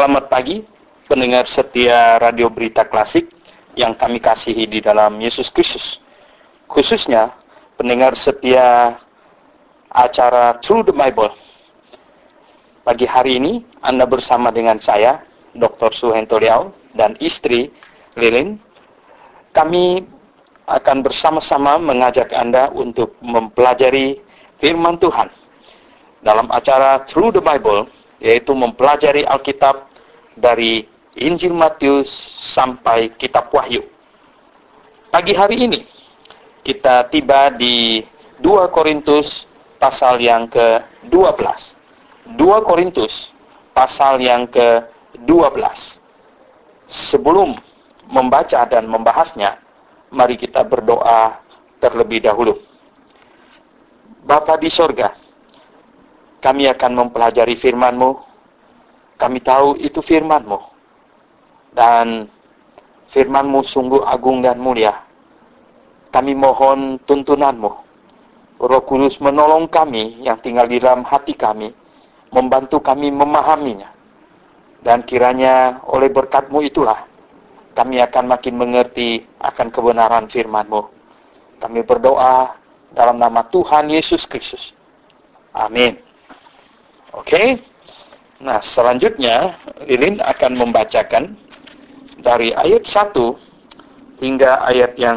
Selamat pagi, pendengar setia Radio Berita Klasik yang kami kasihi di dalam Yesus Kristus. Khususnya pendengar setia acara Through the Bible. Pagi hari ini Anda bersama dengan saya, Dr. Suhento Liao, dan istri Lilin. Kami akan bersama-sama mengajak Anda untuk mempelajari firman Tuhan dalam acara Through the Bible, yaitu mempelajari Alkitab dari Injil Matius sampai Kitab Wahyu. Pagi hari ini kita tiba di 2 Korintus pasal yang ke-12. 2 Korintus pasal yang ke-12. Sebelum membaca dan membahasnya, mari kita berdoa terlebih dahulu. Bapa di sorga, kami akan mempelajari firman-Mu. Kami tahu itu firman-Mu. Dan firman-Mu sungguh agung dan mulia. Kami mohon tuntunan-Mu. Roh Kudus menolong kami yang tinggal di dalam hati kami, membantu kami memahaminya. Dan kiranya oleh berkat-Mu itulah, kami akan makin mengerti akan kebenaran firman-Mu. Kami berdoa dalam nama Tuhan Yesus Kristus. Amin. Oke, nah selanjutnya Lilin akan membacakan dari ayat 1 hingga ayat yang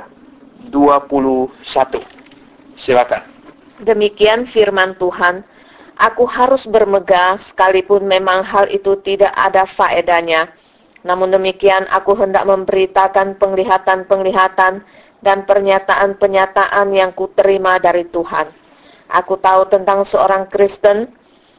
ke-21. Silakan. Demikian firman Tuhan, aku harus bermegah sekalipun memang hal itu tidak ada faedahnya. Namun demikian aku hendak memberitakan penglihatan-penglihatan dan pernyataan-pernyataan yang kuterima dari Tuhan. Aku tahu tentang seorang Kristen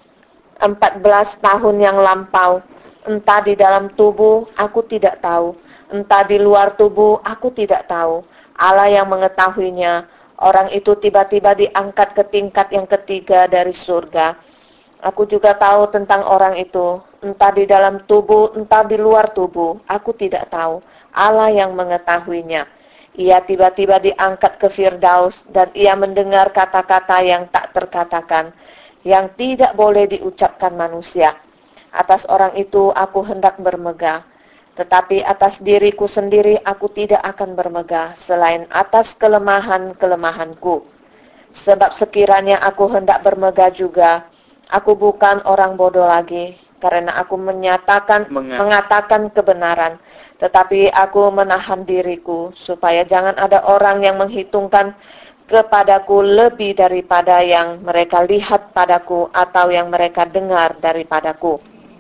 14 tahun yang lampau, entah di dalam tubuh aku tidak tahu, entah di luar tubuh aku tidak tahu. Allah yang mengetahuinya. Orang itu tiba-tiba diangkat ke tingkat yang ketiga dari surga. Aku juga tahu tentang orang itu, entah di dalam tubuh, entah di luar tubuh, aku tidak tahu. Allah yang mengetahuinya. Ia tiba-tiba diangkat ke Firdaus dan ia mendengar kata-kata yang tak terkatakan, yang tidak boleh diucapkan manusia. Atas orang itu aku hendak bermegah, tetapi atas diriku sendiri aku tidak akan bermegah, selain atas kelemahan-kelemahanku. Sebab sekiranya aku hendak bermegah juga, aku bukan orang bodoh lagi, karena aku mengatakan kebenaran. Tetapi aku menahan diriku, supaya jangan ada orang yang menghitungkan kepadaku lebih daripada yang mereka lihat padaku atau yang mereka dengar daripadaku.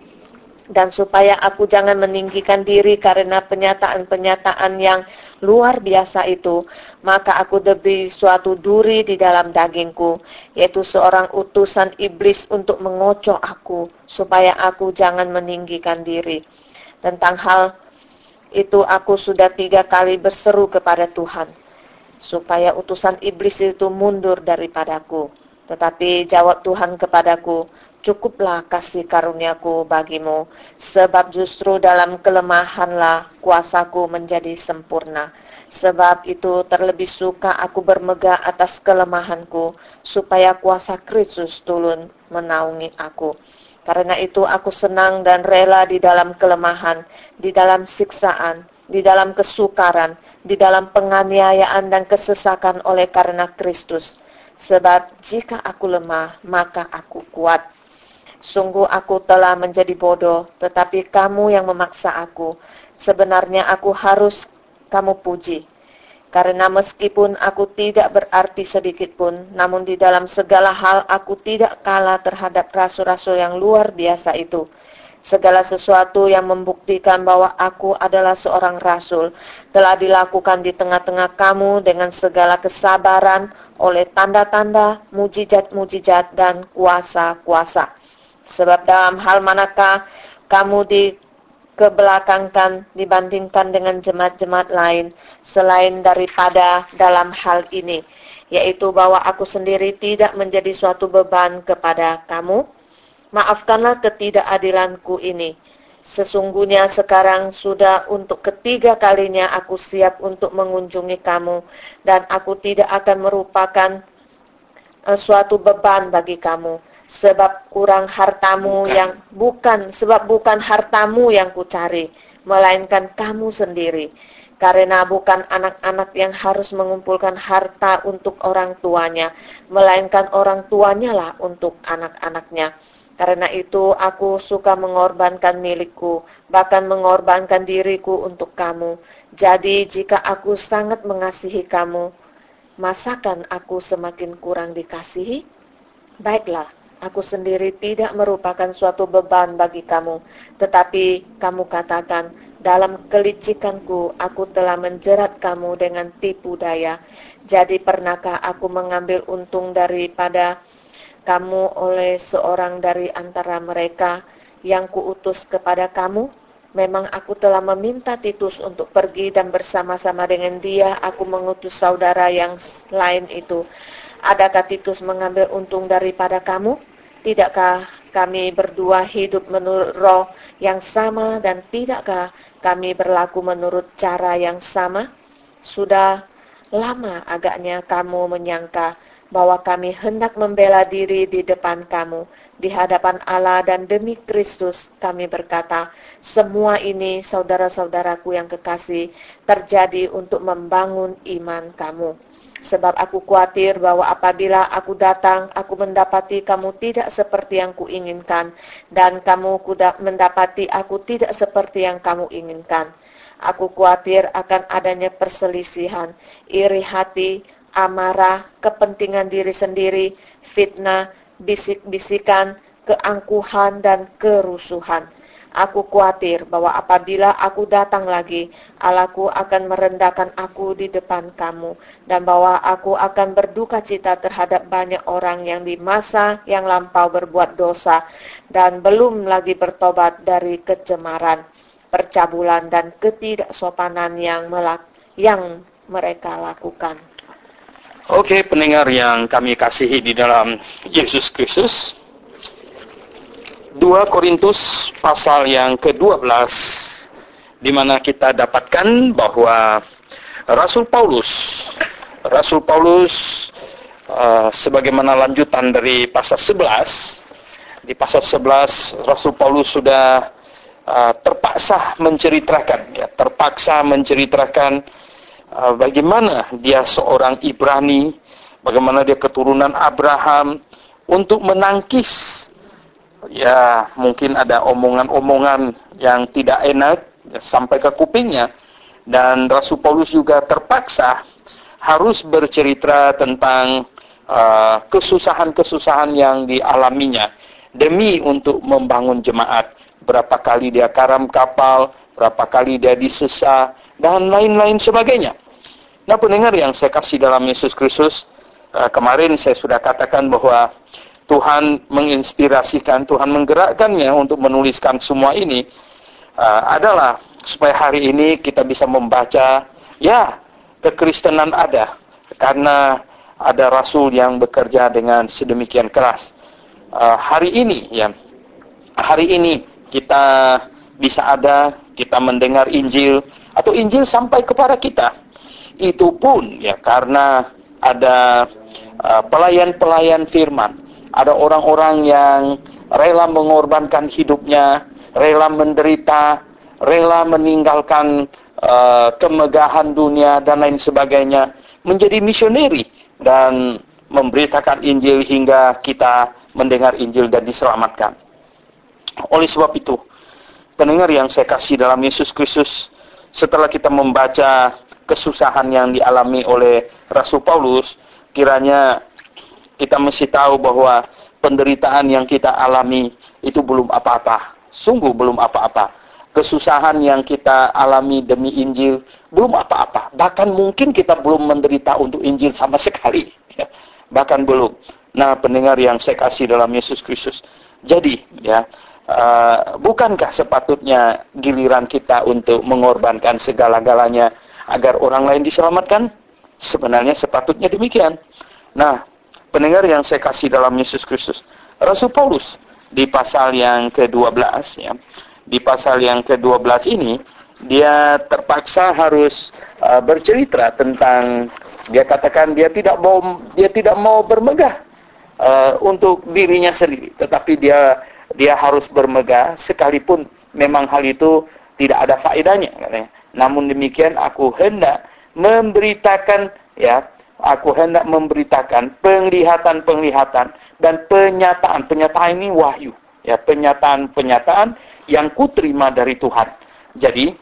Dan supaya aku jangan meninggikan diri karena penyataan-penyataan yang luar biasa itu, maka aku diberi suatu duri di dalam dagingku, yaitu seorang utusan iblis untuk mengocok aku, supaya aku jangan meninggikan diri. Tentang hal itu aku sudah 3 kali berseru kepada Tuhan, supaya utusan iblis itu mundur daripadaku. Tetapi jawab Tuhan kepadaku, cukuplah kasih karuniaku bagimu, sebab justru dalam kelemahanlah kuasaku menjadi sempurna. Sebab itu terlebih suka aku bermegah atas kelemahanku, supaya kuasa Kristus turun menaungi aku. Karena itu aku senang dan rela di dalam kelemahan, di dalam siksaan, di dalam kesukaran, di dalam penganiayaan dan kesesakan oleh karena Kristus. Sebab jika aku lemah, maka aku kuat. Sungguh aku telah menjadi bodoh, tetapi kamu yang memaksa aku. Sebenarnya aku harus kamu puji. Karena meskipun aku tidak berarti sedikit pun, namun di dalam segala hal aku tidak kalah terhadap rasul-rasul yang luar biasa itu. Segala sesuatu yang membuktikan bahwa aku adalah seorang rasul telah dilakukan di tengah-tengah kamu dengan segala kesabaran oleh tanda-tanda, mujizat-mujizat dan kuasa-kuasa. Sebab dalam hal manakah kamu dikebelakangkan dibandingkan dengan jemaat-jemaat lain selain daripada dalam hal ini, yaitu bahwa aku sendiri tidak menjadi suatu beban kepada kamu? Maafkanlah ketidakadilanku ini. Sesungguhnya sekarang sudah untuk ketiga kalinya aku siap untuk mengunjungi kamu, dan aku tidak akan merupakan suatu beban bagi kamu. sebab kurang hartamu sebab bukan hartamu yang kucari, melainkan kamu sendiri. Karena bukan anak-anak yang harus mengumpulkan harta untuk orang tuanya, melainkan orang tuanya lah untuk anak-anaknya. Karena itu aku suka mengorbankan milikku, bahkan mengorbankan diriku untuk kamu. Jadi jika aku sangat mengasihi kamu, masakan aku semakin kurang dikasihi? Baiklah, aku sendiri tidak merupakan suatu beban bagi kamu, tetapi kamu katakan, dalam kelicikanku aku telah menjerat kamu dengan tipu daya. Jadi pernahkah aku mengambil untung daripada kamu oleh seorang dari antara mereka yang kuutus kepada kamu? Memang aku telah meminta Titus untuk pergi dan bersama-sama dengan dia aku mengutus saudara yang lain itu. Adakah Titus mengambil untung daripada kamu? Tidakkah kami berdua hidup menurut roh yang sama dan tidakkah kami berlaku menurut cara yang sama? Sudah lama agaknya kamu menyangka bahwa kami hendak membela diri di depan kamu, di hadapan Allah, dan demi Kristus kami berkata, semua ini saudara-saudaraku yang kekasih terjadi untuk membangun iman kamu. Sebab aku khawatir bahwa apabila aku datang, aku mendapati kamu tidak seperti yang kuinginkan, dan kamu mendapati aku tidak seperti yang kamu inginkan. Aku khawatir akan adanya perselisihan, iri hati, amarah, kepentingan diri sendiri, fitnah, bisik-bisikan, keangkuhan, dan kerusuhan. Aku khawatir bahwa apabila aku datang lagi, Allahku akan merendahkan aku di depan kamu, dan bahwa aku akan berduka cita terhadap banyak orang yang di masa yang lampau berbuat dosa, dan belum lagi bertobat dari kecemaran, percabulan, dan ketidaksopanan yang mereka lakukan. Oke, pendengar yang kami kasihi di dalam Yesus Kristus, 2 Korintus pasal yang ke-12, di mana kita dapatkan bahwa Rasul Paulus sebagaimana lanjutan dari pasal 11, di pasal 11 Rasul Paulus sudah terpaksa menceritakan bagaimana dia seorang Ibrani, bagaimana dia keturunan Abraham, untuk menangkis mungkin ada omongan-omongan yang tidak enak sampai ke kupingnya, dan Rasul Paulus juga terpaksa harus bercerita tentang kesusahan-kesusahan yang dialaminya demi untuk membangun jemaat. Berapa kali dia karam kapal, berapa kali dia disesa, dan lain-lain sebagainya. Nah, pendengar yang saya kasih dalam Yesus Kristus, kemarin saya sudah katakan bahwa Tuhan menginspirasikan, Tuhan menggerakkannya untuk menuliskan semua ini adalah supaya hari ini kita bisa membaca, kekristenan ada karena ada Rasul yang bekerja dengan sedemikian keras. Hari ini kita bisa kita mendengar Injil, atau Injil sampai kepada kita. Itu pun karena ada pelayan-pelayan firman. Ada orang-orang yang rela mengorbankan hidupnya, rela menderita, rela meninggalkan kemegahan dunia dan lain sebagainya, menjadi misioneri dan memberitakan Injil hingga kita mendengar Injil dan diselamatkan. Oleh sebab itu, pendengar yang saya kasih dalam Yesus Kristus, setelah kita membaca kesusahan yang dialami oleh Rasul Paulus, kiranya kita mesti tahu bahwa penderitaan yang kita alami itu belum apa-apa. Sungguh belum apa-apa. Kesusahan yang kita alami demi Injil belum apa-apa. Bahkan mungkin kita belum menderita untuk Injil sama sekali. Bahkan belum. Nah, pendengar yang saya kasih dalam Yesus Kristus. Jadi, bukankah sepatutnya giliran kita untuk mengorbankan segala-galanya agar orang lain diselamatkan? Sebenarnya sepatutnya demikian. Nah, pendengar yang saya kasih dalam Yesus Kristus, Rasul Paulus di pasal yang ke-12, di pasal yang ke-12 ini, dia terpaksa harus bercerita tentang, dia katakan dia tidak mau bermegah. untuk dirinya sendiri, tetapi dia harus bermegah sekalipun memang hal itu tidak ada faedahnya, katanya. Namun demikian aku hendak memberitakan, ya, aku hendak memberitakan penglihatan-penglihatan dan penyataan ini wahyu, ya, penyataan yang kuterima dari Tuhan. Jadi,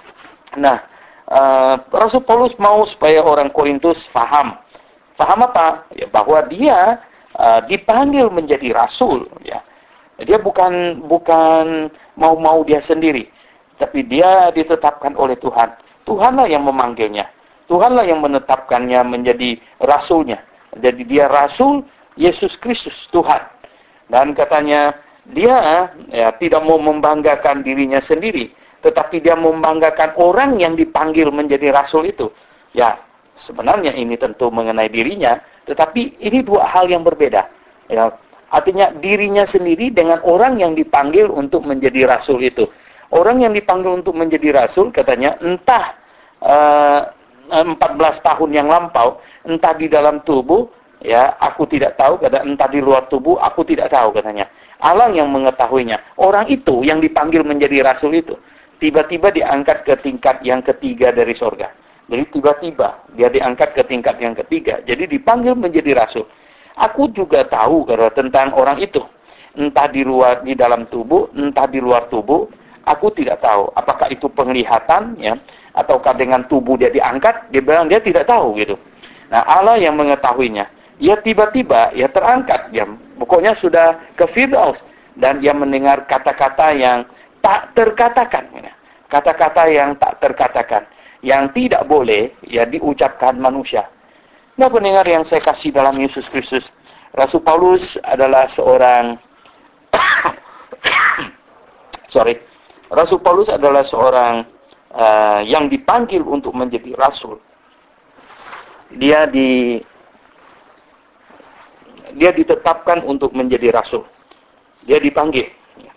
Rasul Paulus mau supaya orang Korintus faham apa? Ya, bahwa dia dipanggil menjadi rasul, ya. Dia bukan mau dia sendiri, tapi dia ditetapkan oleh Tuhan. Tuhanlah yang memanggilnya. Tuhanlah yang menetapkannya menjadi rasulnya. Jadi dia rasul Yesus Kristus, Tuhan. Dan katanya dia, ya, tidak mau membanggakan dirinya sendiri, tetapi dia membanggakan orang yang dipanggil menjadi rasul itu. Ya, sebenarnya ini tentu mengenai dirinya, tetapi ini dua hal yang berbeda. Ya, artinya dirinya sendiri dengan orang yang dipanggil untuk menjadi rasul itu. Orang yang dipanggil untuk menjadi rasul, katanya, entah 14 tahun yang lampau, entah di dalam tubuh, ya, aku tidak tahu, entah di luar tubuh, aku tidak tahu, katanya. Allah yang mengetahuinya. Orang itu yang dipanggil menjadi rasul itu, tiba-tiba diangkat ke tingkat yang ketiga dari sorga. Jadi tiba-tiba dia diangkat ke tingkat yang ketiga. Jadi dipanggil menjadi rasul. Aku juga tahu tentang orang itu. Entah di dalam tubuh, entah di luar tubuh, aku tidak tahu. Apakah itu penglihatan, ya, ataukah dengan tubuh dia diangkat? Dia bilang dia tidak tahu gitu. Nah, Allah yang mengetahuinya. Ia tiba-tiba ya terangkat, ya. Pokoknya sudah ke Firdaus, dan ia mendengar kata-kata yang tak terkatakan, ya. Kata-kata yang tak terkatakan, yang tidak boleh ya diucapkan manusia. Nah, pendengar yang saya kasih dalam Yesus Kristus, Rasul Paulus adalah seorang Rasul Paulus adalah seorang yang dipanggil untuk menjadi rasul. Dia ditetapkan untuk menjadi rasul. Dia dipanggil.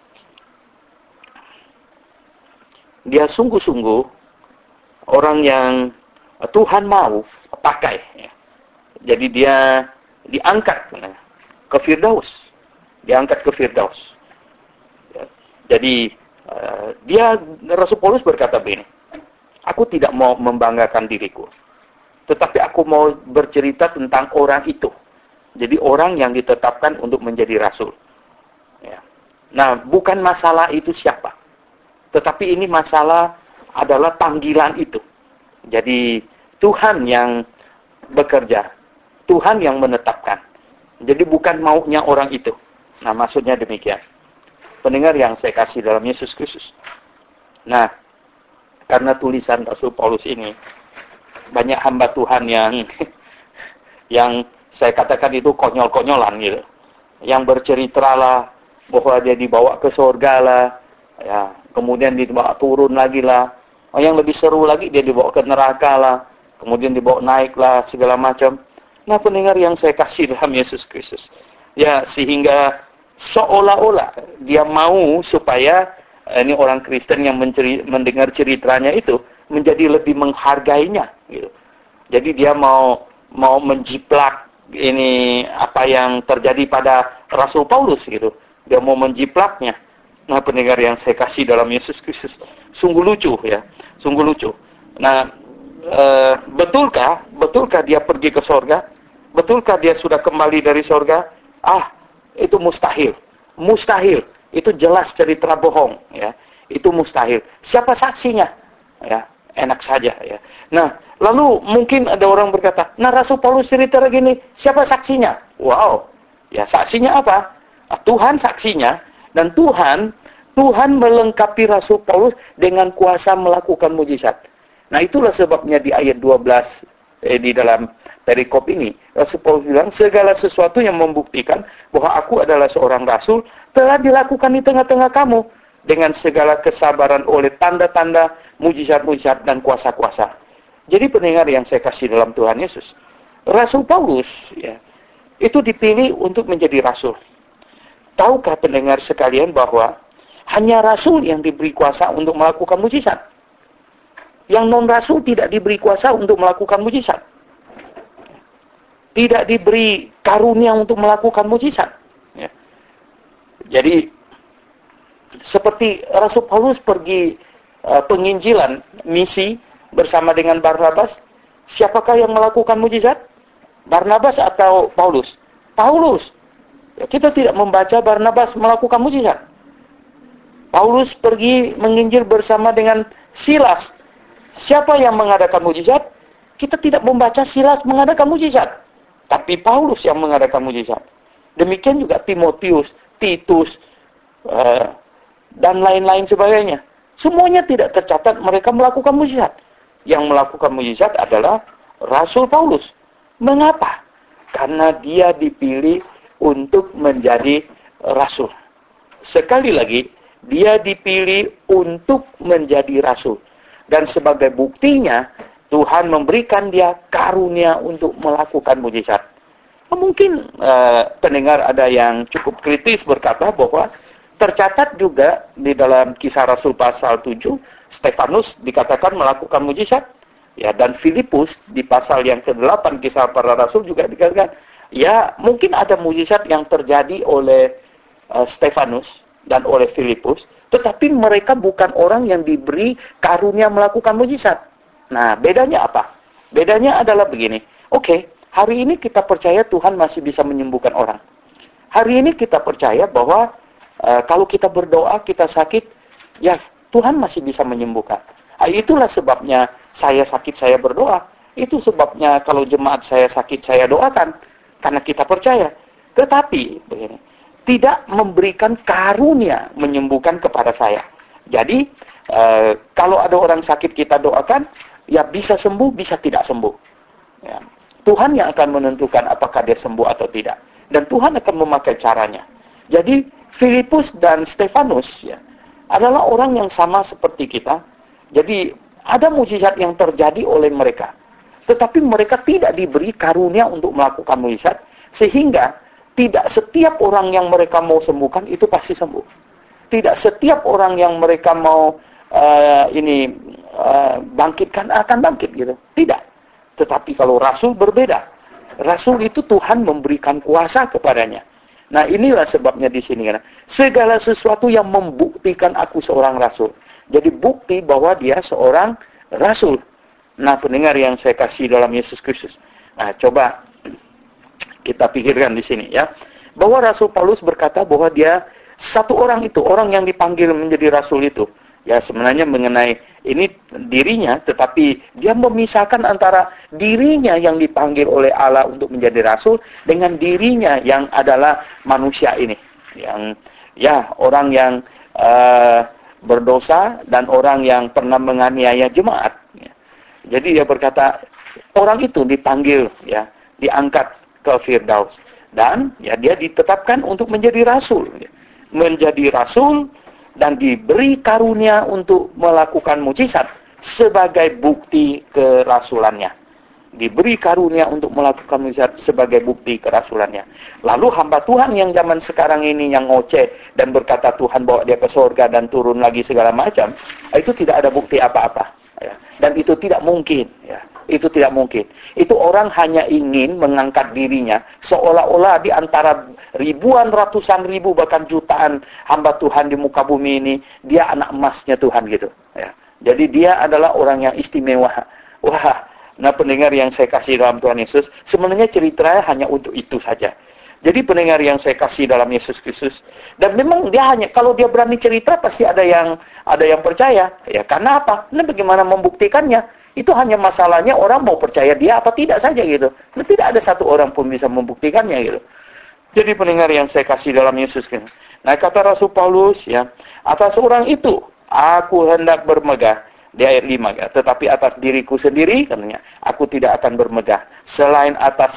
Dia sungguh-sungguh orang yang Tuhan mau pakai. Jadi dia diangkat ke Firdaus. Diangkat ke Firdaus. Jadi Rasul Paulus berkata begini, aku tidak mau membanggakan diriku, tetapi aku mau bercerita tentang orang itu. Jadi orang yang ditetapkan untuk menjadi rasul. Ya. Nah, bukan masalah itu siapa, tetapi ini masalah adalah panggilan itu. Jadi Tuhan yang bekerja, Tuhan yang menetapkan. Jadi bukan maunya orang itu. Nah, maksudnya demikian. Pendengar yang saya kasih dalam Yesus Kristus. Nah, karena tulisan Rasul Paulus ini, banyak hamba Tuhan yang saya katakan itu konyol-konyolan gitu. Yang bercerita lah bahwa dia dibawa ke surga lah, ya, kemudian dibawa turun lagi lah. Yang lebih seru lagi, dia dibawa ke neraka lah, kemudian dibawa naik lah, segala macam. Nah, pendengar yang saya kasih dalam Yesus Kristus, ya, sehingga seolah-olah dia mau supaya ini orang Kristen yang mendengar ceritanya itu menjadi lebih menghargainya gitu. Jadi dia mau menjiplak ini apa yang terjadi pada Rasul Paulus gitu. Dia mau menjiplaknya. Nah, pendengar yang saya kasih dalam Yesus Kristus, sungguh lucu ya, sungguh lucu. Nah, betulkah dia pergi ke sorga? Betulkah dia sudah kembali dari sorga? Itu mustahil. Mustahil. Itu jelas cerita bohong, ya. Itu mustahil. Siapa saksinya? Ya, enak saja ya. Nah, lalu mungkin ada orang berkata, "Nah, Rasul Paulus cerita begini, siapa saksinya?" Wow. Ya, saksinya apa? Tuhan saksinya, dan Tuhan melengkapi Rasul Paulus dengan kuasa melakukan mujizat. Nah, itulah sebabnya di ayat 12 di dalam perikop ini, Rasul Paulus bilang, segala sesuatu yang membuktikan bahwa aku adalah seorang rasul telah dilakukan di tengah-tengah kamu dengan segala kesabaran oleh tanda-tanda, mujizat-mujizat dan kuasa-kuasa. Jadi pendengar yang saya kasih dalam Tuhan Yesus, Rasul Paulus ya, itu dipilih untuk menjadi rasul. Tahukah pendengar sekalian bahwa hanya rasul yang diberi kuasa untuk melakukan mujizat? Yang non-rasul tidak diberi kuasa untuk melakukan mujizat. tidak diberi karunia untuk melakukan mujizat. Ya. Jadi seperti Rasul Paulus pergi penginjilan, misi bersama dengan Barnabas, siapakah yang melakukan mujizat? Barnabas atau Paulus? Paulus. Ya, kita tidak membaca Barnabas melakukan mujizat. Paulus pergi menginjil bersama dengan Silas. Siapa yang mengadakan mujizat? Kita tidak membaca Silas mengadakan mujizat, tapi Paulus yang mengadakan mujizat. Demikian juga Timotius, Titus, dan lain-lain sebagainya. Semuanya tidak tercatat mereka melakukan mujizat. Yang melakukan mujizat adalah Rasul Paulus. Mengapa? Karena dia dipilih untuk menjadi rasul. Sekali lagi, dia dipilih untuk menjadi rasul. Dan sebagai buktinya, Tuhan memberikan dia karunia untuk melakukan mujizat. Mungkin pendengar ada yang cukup kritis berkata bahwa tercatat juga di dalam Kisah Rasul pasal 7, Stefanus dikatakan melakukan mujizat. Ya, dan Filipus di pasal yang ke-8 Kisah Para Rasul juga dikatakan, ya mungkin ada mujizat yang terjadi oleh Stefanus dan oleh Filipus, tetapi mereka bukan orang yang diberi karunia melakukan mujizat. Nah, bedanya apa? Bedanya adalah begini. Oke, hari ini kita percaya Tuhan masih bisa menyembuhkan orang. Hari ini kita percaya bahwa kalau kita berdoa, kita sakit, ya Tuhan masih bisa menyembuhkan. Itulah sebabnya saya sakit, saya berdoa. Itu sebabnya kalau jemaat saya sakit, saya doakan. Karena kita percaya. Tetapi, begini, tidak memberikan karunia menyembuhkan kepada saya. Jadi, kalau ada orang sakit kita doakan, ya bisa sembuh, bisa tidak sembuh. Ya. Tuhan yang akan menentukan apakah dia sembuh atau tidak. Dan Tuhan akan memakai caranya. Jadi, Filipus dan Stefanus ya, adalah orang yang sama seperti kita. Jadi, ada mujizat yang terjadi oleh mereka. Tetapi mereka tidak diberi karunia untuk melakukan mujizat, sehingga tidak setiap orang yang mereka mau sembuhkan itu pasti sembuh. Tidak setiap orang yang mereka mau bangkitkan akan bangkit gitu. Tidak. Tetapi kalau rasul berbeda. Rasul itu Tuhan memberikan kuasa kepadanya. Nah, inilah sebabnya di sini kan. Segala sesuatu yang membuktikan aku seorang rasul. Jadi bukti bahwa dia seorang rasul. Nah, pendengar yang saya kasih dalam Yesus Kristus. Nah, coba kita pikirkan di sini ya. Bahwa Rasul Paulus berkata bahwa dia satu orang itu, orang yang dipanggil menjadi rasul itu. Ya, sebenarnya mengenai ini dirinya, tetapi dia memisahkan antara dirinya yang dipanggil oleh Allah untuk menjadi rasul dengan dirinya yang adalah manusia ini. Yang ya, orang yang berdosa dan orang yang pernah menganiaya jemaat. Ya. Jadi dia berkata, orang itu dipanggil, ya, diangkat ke Firdaus. Dan ya dia ditetapkan untuk menjadi rasul. Ya. Menjadi rasul dan diberi karunia untuk melakukan mujizat sebagai bukti kerasulannya. Diberi karunia untuk melakukan mujizat sebagai bukti kerasulannya. Lalu hamba Tuhan yang zaman sekarang ini yang ngoceh dan berkata Tuhan bawa dia ke surga dan turun lagi segala macam, itu tidak ada bukti apa-apa. Ya. Dan itu tidak mungkin. Ya. Itu tidak mungkin. Itu orang hanya ingin mengangkat dirinya seolah-olah di antara ribuan, ratusan ribu, bahkan jutaan hamba Tuhan di muka bumi ini, dia anak emasnya Tuhan gitu. Ya. Jadi dia adalah orang yang istimewa. Wah, nah pendengar yang saya kasih dalam Tuhan Yesus, sebenarnya ceritanya hanya untuk itu saja. Jadi pendengar yang saya kasih dalam Yesus Kristus, dan memang dia hanya kalau dia berani cerita pasti ada yang percaya. Ya, karena apa? Nah, bagaimana membuktikannya? Itu hanya masalahnya orang mau percaya dia apa tidak saja gitu. Nah, tidak ada satu orang pun bisa membuktikannya gitu. Jadi pendengar yang saya kasih dalam Yesus Kristus. Nah, kata Rasul Paulus ya, atas orang itu aku hendak bermegah. Di ayat 5 ya, tetapi atas diriku sendiri katanya, aku tidak akan bermegah selain atas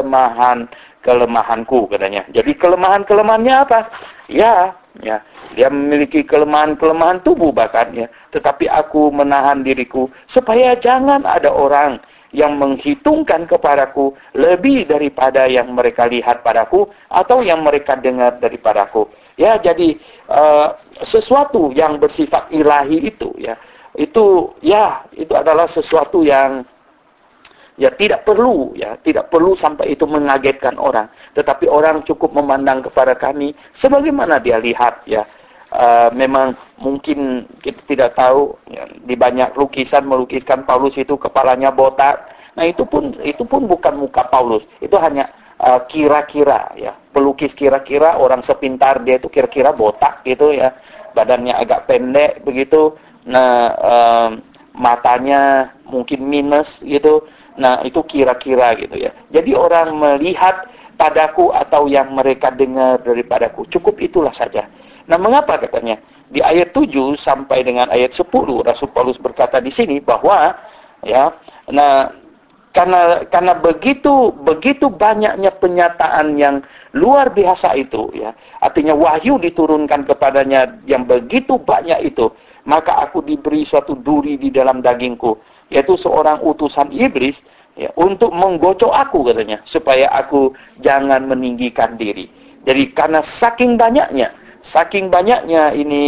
kelemahanku katanya. Jadi kelemahannya apa? Ya, dia memiliki kelemahan tubuh bahkan ya. Tetapi aku menahan diriku supaya jangan ada orang yang menghitungkan kepadaku lebih daripada yang mereka lihat padaku atau yang mereka dengar daripadaku. Ya, jadi sesuatu yang bersifat ilahi itu ya. Itu adalah sesuatu yang Ya tidak perlu sampai itu mengagetkan orang, tetapi orang cukup memandang kepada kami sebagaimana dia lihat ya. Memang mungkin kita tidak tahu ya, di banyak melukiskan Paulus itu kepalanya botak. Nah itu pun bukan muka Paulus, itu hanya kira-kira ya, pelukis kira-kira orang sepintar dia itu kira-kira botak gitu ya, badannya agak pendek begitu. Nah matanya mungkin minus gitu. Nah itu kira-kira gitu ya. Jadi orang melihat padaku atau yang mereka dengar daripadaku, cukup itulah saja. Nah, mengapa katanya? Di ayat 7 sampai dengan ayat 10 Rasul Paulus berkata di sini bahwa ya, nah karena begitu banyaknya penyataan yang luar biasa itu ya. Artinya wahyu diturunkan kepadanya yang begitu banyak itu, maka aku diberi suatu duri di dalam dagingku, yaitu seorang utusan iblis ya, untuk menggocok aku katanya, supaya aku jangan meninggikan diri. Jadi karena saking banyaknya ini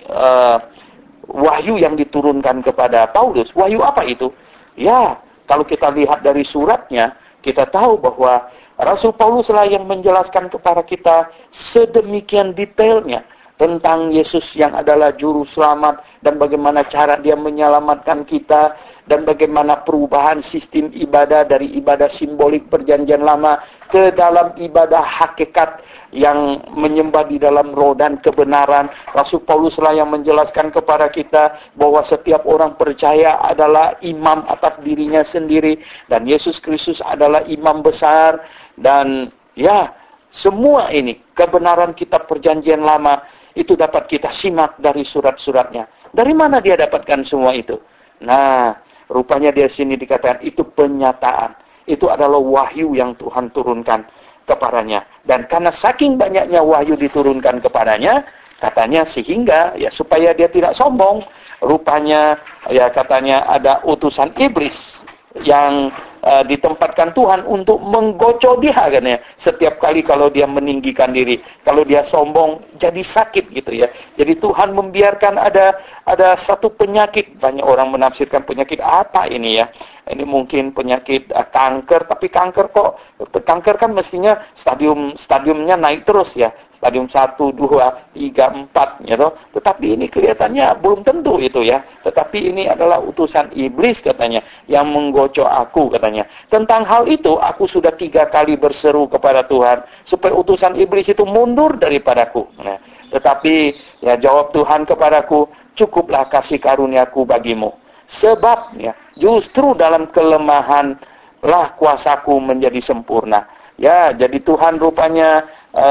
wahyu yang diturunkan kepada Paulus. Wahyu apa itu? Ya, kalau kita lihat dari suratnya, kita tahu bahwa Rasul Paulus lah yang menjelaskan kepada kita sedemikian detailnya tentang Yesus yang adalah juru selamat, dan bagaimana cara dia menyelamatkan kita, dan bagaimana perubahan sistem ibadah dari ibadah simbolik perjanjian lama ke dalam ibadah hakikat yang menyembah di dalam roh dan kebenaran. Rasul Paulus lah yang menjelaskan kepada kita bahwa setiap orang percaya adalah imam atas dirinya sendiri, dan Yesus Kristus adalah imam besar. Dan ya, semua ini kebenaran kitab perjanjian lama itu dapat kita simak dari surat-suratnya. Dari mana dia dapatkan semua itu? Nah, rupanya di sini dikatakan itu penyataan. Itu adalah wahyu yang Tuhan turunkan kepadanya. Dan karena saking banyaknya wahyu diturunkan kepadanya, katanya sehingga ya supaya dia tidak sombong, rupanya ya katanya ada utusan iblis yang ditempatkan Tuhan untuk menggocok dia katanya. Setiap kali kalau dia meninggikan diri, kalau dia sombong jadi sakit gitu ya. Jadi Tuhan membiarkan ada satu penyakit. Banyak orang menafsirkan penyakit apa ini ya. Ini mungkin penyakit kanker, tapi kanker kan mestinya stadiumnya naik terus ya. Stadium 1, 2, 3, 4 gitu. Tetapi ini kelihatannya belum tentu itu ya. Tetapi ini adalah utusan iblis katanya yang menggocok aku katanya. Tentang hal itu aku sudah 3 kali berseru kepada Tuhan supaya utusan iblis itu mundur daripadaku. Nah, tetapi ya jawab Tuhan kepadaku, cukuplah kasih karuniaku bagimu. Sebab ya justru dalam kelemahan lah kuasaku menjadi sempurna. Ya, jadi Tuhan rupanya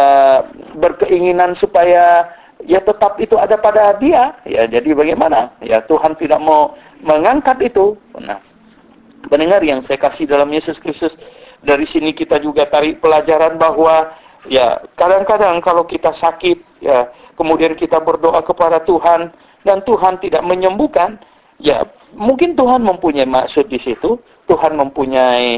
berkeinginan supaya ya tetap itu ada pada dia. Ya, jadi bagaimana? Ya, Tuhan tidak mau mengangkat itu. Nah, pendengar yang saya kasih dalam Yesus Kristus, dari sini kita juga tarik pelajaran bahwa ya kadang-kadang kalau kita sakit ya, kemudian kita berdoa kepada Tuhan dan Tuhan tidak menyembuhkan, ya mungkin Tuhan mempunyai maksud di situ. Tuhan mempunyai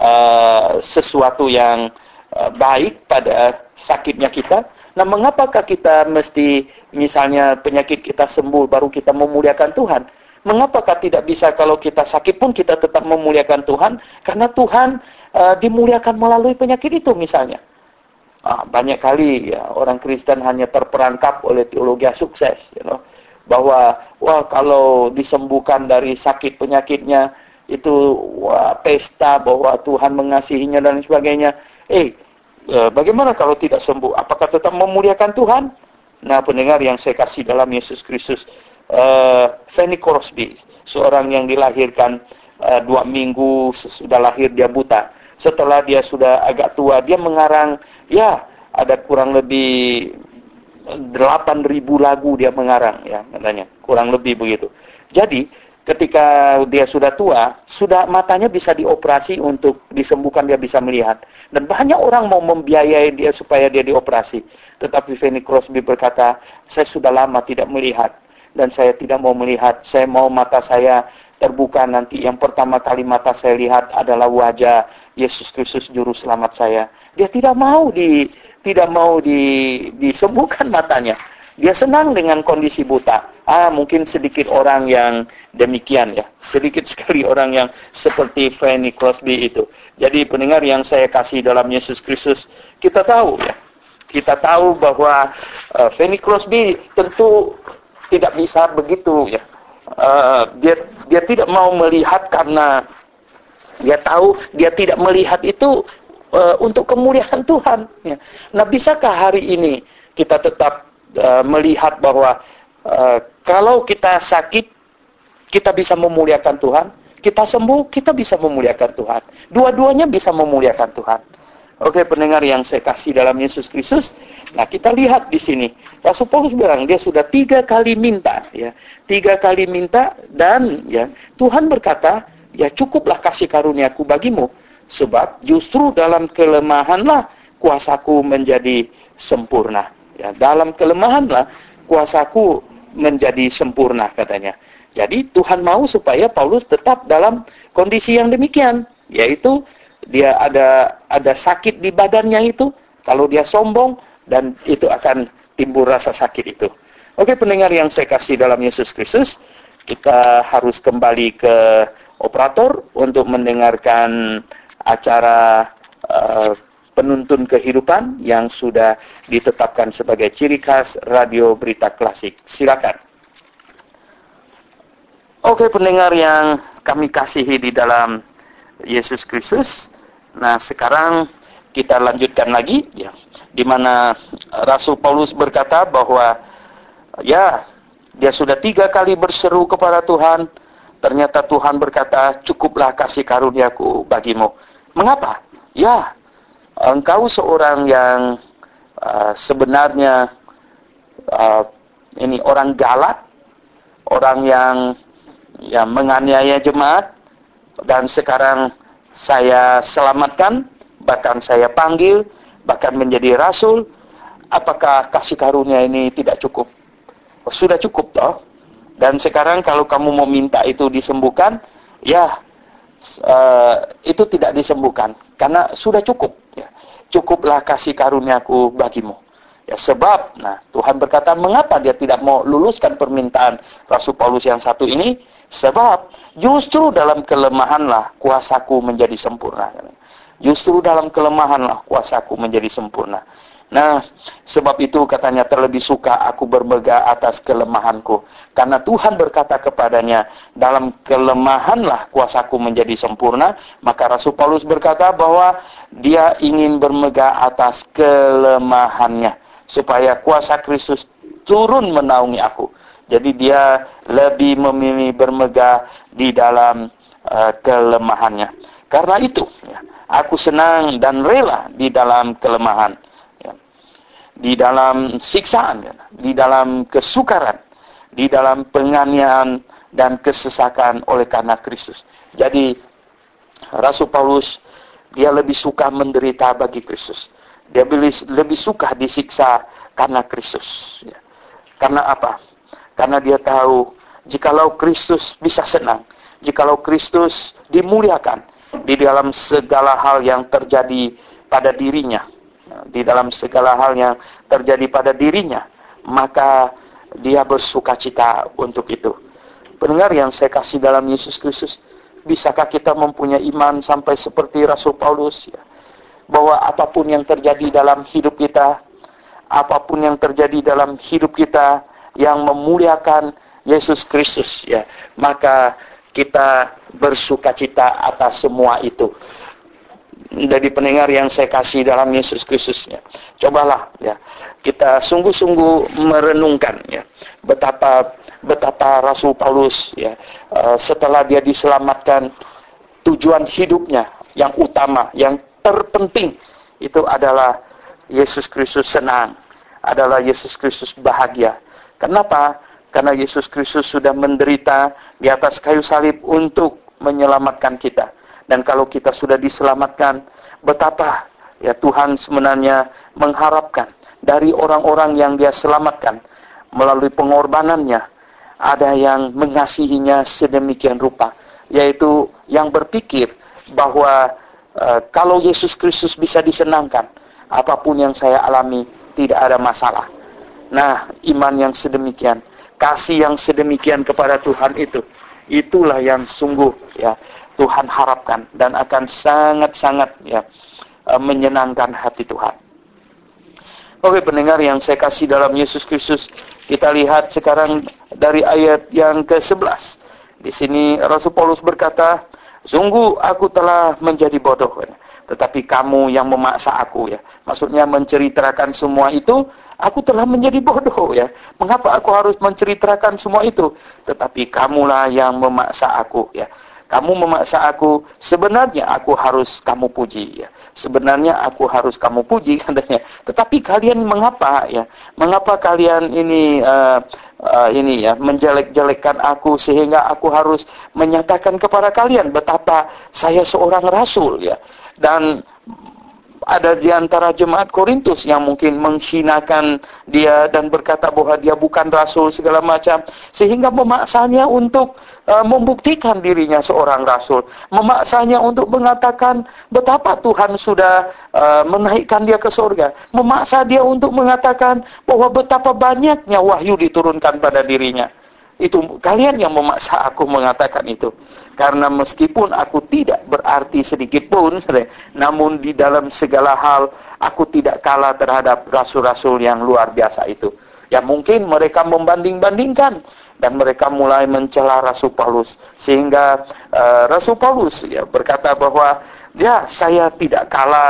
sesuatu yang baik pada sakitnya kita. Nah, mengapakah kita mesti misalnya penyakit kita sembuh baru kita memuliakan Tuhan? Mengapakah tidak bisa kalau kita sakit pun kita tetap memuliakan Tuhan? Karena Tuhan dimuliakan melalui penyakit itu misalnya. Banyak kali ya orang Kristen hanya terperangkap oleh teologi sukses, bahwa kalau disembuhkan dari sakit penyakitnya itu pesta bahwa Tuhan mengasihinya dan sebagainya. Bagaimana kalau tidak sembuh? Apakah tetap memuliakan Tuhan? Nah, pendengar yang saya kasih dalam Yesus Kristus, Fanny Crosby, seorang yang dilahirkan 2 minggu sesudah lahir dia buta. Setelah dia sudah agak tua, dia mengarang, ya ada kurang lebih 8.000 lagu dia mengarang, ya katanya, kurang lebih begitu. Jadi ketika dia sudah tua, sudah matanya bisa dioperasi untuk disembuhkan, dia bisa melihat. Dan banyak orang mau membiayai dia supaya dia dioperasi. Tetapi Fanny Crosby berkata, saya sudah lama tidak melihat. Dan saya tidak mau melihat. Saya mau mata saya terbuka nanti. Yang pertama kali mata saya lihat adalah wajah Yesus Kristus Juru Selamat saya. Dia tidak mau disembuhkan matanya. Dia senang dengan kondisi buta. Mungkin sedikit orang yang demikian ya. Sedikit sekali orang yang seperti Fanny Crosby itu. Jadi pendengar yang saya kasih dalam Yesus Kristus, kita tahu ya. Kita tahu bahwa Fanny Crosby tentu tidak bisa begitu ya. Dia tidak mau melihat karena dia tahu dia tidak melihat itu untuk kemuliaan Tuhan ya. Nah, bisakah hari ini kita tetap melihat bahwa kalau kita sakit kita bisa memuliakan Tuhan, kita sembuh kita bisa memuliakan Tuhan, dua-duanya bisa memuliakan Tuhan. Oke, pendengar yang saya kasih dalam Yesus Kristus, nah kita lihat di sini Rasul Paulus bilang dia sudah 3 kali minta ya, 3 kali minta, dan ya Tuhan berkata, ya cukuplah kasih karuniaku bagimu, sebab justru dalam kelemahanlah kuasaku menjadi sempurna. Ya, dalam kelemahanlah kuasaku menjadi sempurna, katanya. Jadi Tuhan mau supaya Paulus tetap dalam kondisi yang demikian, yaitu dia ada sakit di badannya itu, kalau dia sombong, dan itu akan timbul rasa sakit itu. Oke, pendengar yang saya kasih dalam Yesus Kristus, kita harus kembali ke operator untuk mendengarkan acara penuntun kehidupan yang sudah ditetapkan sebagai ciri khas radio berita klasik. Silakan. Oke, pendengar yang kami kasihi di dalam Yesus Kristus. Nah, sekarang kita lanjutkan lagi ya, di mana Rasul Paulus berkata bahwa ya dia sudah 3 kali berseru kepada Tuhan. Ternyata Tuhan berkata, cukuplah kasih karuniaku bagimu. Mengapa? Ya, engkau seorang yang sebenarnya ini orang galak, orang yang menganiaya jemaat, dan sekarang saya selamatkan, bahkan saya panggil, bahkan menjadi rasul. Apakah kasih karunia ini tidak cukup? Sudah cukup toh. Dan sekarang kalau kamu mau minta itu disembuhkan, ya itu tidak disembuhkan karena sudah cukup ya. Cukuplah kasih karuniaku bagimu ya. Sebab Tuhan berkata, mengapa dia tidak mau luluskan permintaan Rasul Paulus yang satu ini? Sebab justru dalam kelemahanlah kuasaku menjadi sempurna. Justru dalam kelemahanlah kuasaku menjadi sempurna. Nah, sebab itu katanya, terlebih suka aku bermegah atas kelemahanku, karena Tuhan berkata kepadanya, dalam kelemahanlah kuasaku menjadi sempurna. Maka Rasul Paulus berkata bahwa dia ingin bermegah atas kelemahannya, supaya kuasa Kristus turun menaungi aku. Jadi dia lebih memilih bermegah di dalam kelemahannya. Karena itu ya, aku senang dan rela di dalam kelemahan, di dalam siksaan, di dalam kesukaran, di dalam penganiayaan dan kesesakan oleh karena Kristus. Jadi Rasul Paulus dia lebih suka menderita bagi Kristus. Dia lebih suka disiksa karena Kristus. Karena apa? Karena dia tahu jikalau Kristus bisa senang, jikalau Kristus dimuliakan di dalam segala hal yang terjadi pada dirinya, di dalam segala hal yang terjadi pada dirinya, maka dia bersukacita untuk itu. Pendengar yang saya kasih dalam Yesus Kristus, bisakah kita mempunyai iman sampai seperti Rasul Paulus ya? Bahwa apapun yang terjadi dalam hidup kita, apapun yang terjadi dalam hidup kita yang memuliakan Yesus Kristus ya, maka kita bersukacita atas semua itu. Dari pendengar yang saya kasih dalam Yesus Kristus ya, cobalah ya kita sungguh-sungguh merenungkan ya betapa Rasul Paulus ya setelah dia diselamatkan, tujuan hidupnya yang utama, yang terpenting itu adalah Yesus Kristus senang, adalah Yesus Kristus bahagia. Kenapa? Karena Yesus Kristus sudah menderita di atas kayu salib untuk menyelamatkan kita. Dan kalau kita sudah diselamatkan, betapa ya Tuhan sebenarnya mengharapkan dari orang-orang yang dia selamatkan melalui pengorbanannya, ada yang mengasihinya sedemikian rupa, yaitu yang berpikir bahwa kalau Yesus Kristus bisa disenangkan, apapun yang saya alami tidak ada masalah. Nah, iman yang sedemikian, kasih yang sedemikian kepada Tuhan itulah yang sungguh ya Tuhan harapkan dan akan sangat-sangat ya menyenangkan hati Tuhan. Oke pendengar yang saya kasih dalam Yesus Kristus, kita lihat sekarang dari ayat yang ke-11. Di sini Rasul Paulus berkata, sungguh aku telah menjadi bodoh, tetapi kamu yang memaksa aku ya. Maksudnya menceritakan semua itu, aku telah menjadi bodoh ya. Mengapa aku harus menceritakan semua itu? Tetapi kamulah yang memaksa aku ya. Kamu memaksa aku, sebenarnya aku harus kamu puji ya. Sebenarnya aku harus kamu puji katanya. Tetapi kalian mengapa ya? Mengapa kalian ini ya menjelek-jelekkan aku sehingga aku harus menyatakan kepada kalian betapa saya seorang rasul ya. Dan ada di antara jemaat Korintus yang mungkin menghinakan dia dan berkata bahwa dia bukan rasul segala macam, sehingga memaksanya untuk membuktikan dirinya seorang rasul, memaksanya untuk mengatakan betapa Tuhan sudah menaikkan dia ke surga, memaksa dia untuk mengatakan bahwa betapa banyaknya wahyu diturunkan pada dirinya. Itu kalian yang memaksa aku mengatakan itu. Karena meskipun aku tidak berarti sedikit pun, namun di dalam segala hal aku tidak kalah terhadap rasul-rasul yang luar biasa itu. Ya mungkin mereka membanding-bandingkan dan mereka mulai mencela Rasul Paulus, sehingga Rasul Paulus ya berkata bahwa ya saya tidak kalah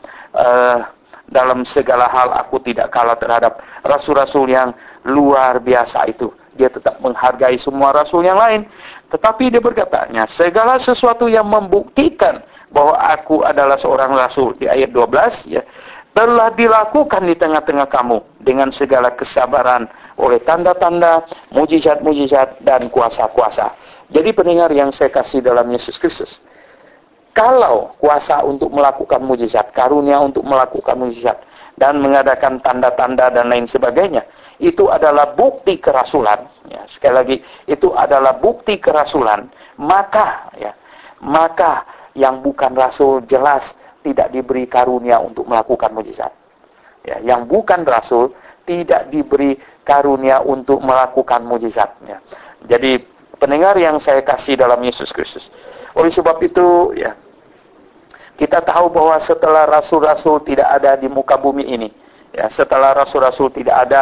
dalam segala hal, aku tidak kalah terhadap rasul-rasul yang luar biasa itu. Dia tetap menghargai semua rasul yang lain. Tetapi dia berkatanya, segala sesuatu yang membuktikan bahwa aku adalah seorang rasul, di ayat 12 ya, telah dilakukan di tengah-tengah kamu dengan segala kesabaran oleh tanda-tanda, mujizat-mujizat dan kuasa-kuasa. Jadi pendengar yang saya kasih dalam Yesus Kristus, kalau kuasa untuk melakukan mujizat, karunia untuk melakukan mujizat dan mengadakan tanda-tanda dan lain sebagainya, itu adalah bukti kerasulan ya. Sekali lagi, itu adalah bukti kerasulan, maka yang bukan rasul jelas tidak diberi karunia untuk melakukan mujizat ya. Yang bukan rasul tidak diberi karunia untuk melakukan mujizat ya. Jadi pendengar yang saya kasih dalam Yesus Kristus, oleh sebab itu ya, kita tahu bahwa setelah rasul-rasul tidak ada di muka bumi ini ya, setelah rasul-rasul tidak ada,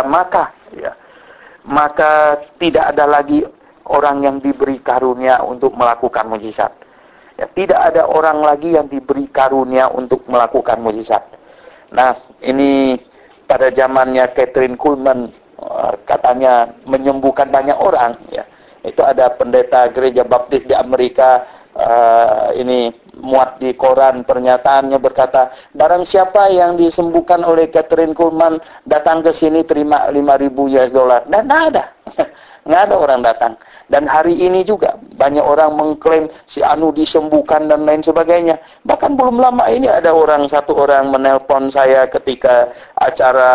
maka tidak ada lagi orang yang diberi karunia untuk melakukan mujizat ya. Tidak ada orang lagi yang diberi karunia untuk melakukan mujizat. Nah ini pada zamannya Kathryn Kuhlman katanya menyembuhkan banyak orang ya. Itu ada pendeta gereja baptis di Amerika, ini muat di koran pernyataannya berkata, barang siapa yang disembuhkan oleh Kathryn Kuhlman datang ke sini terima $5,000. Dan nggak ada orang datang. Dan hari ini juga banyak orang mengklaim si Anu disembuhkan dan lain sebagainya. Bahkan belum lama ini ada satu orang menelpon saya ketika acara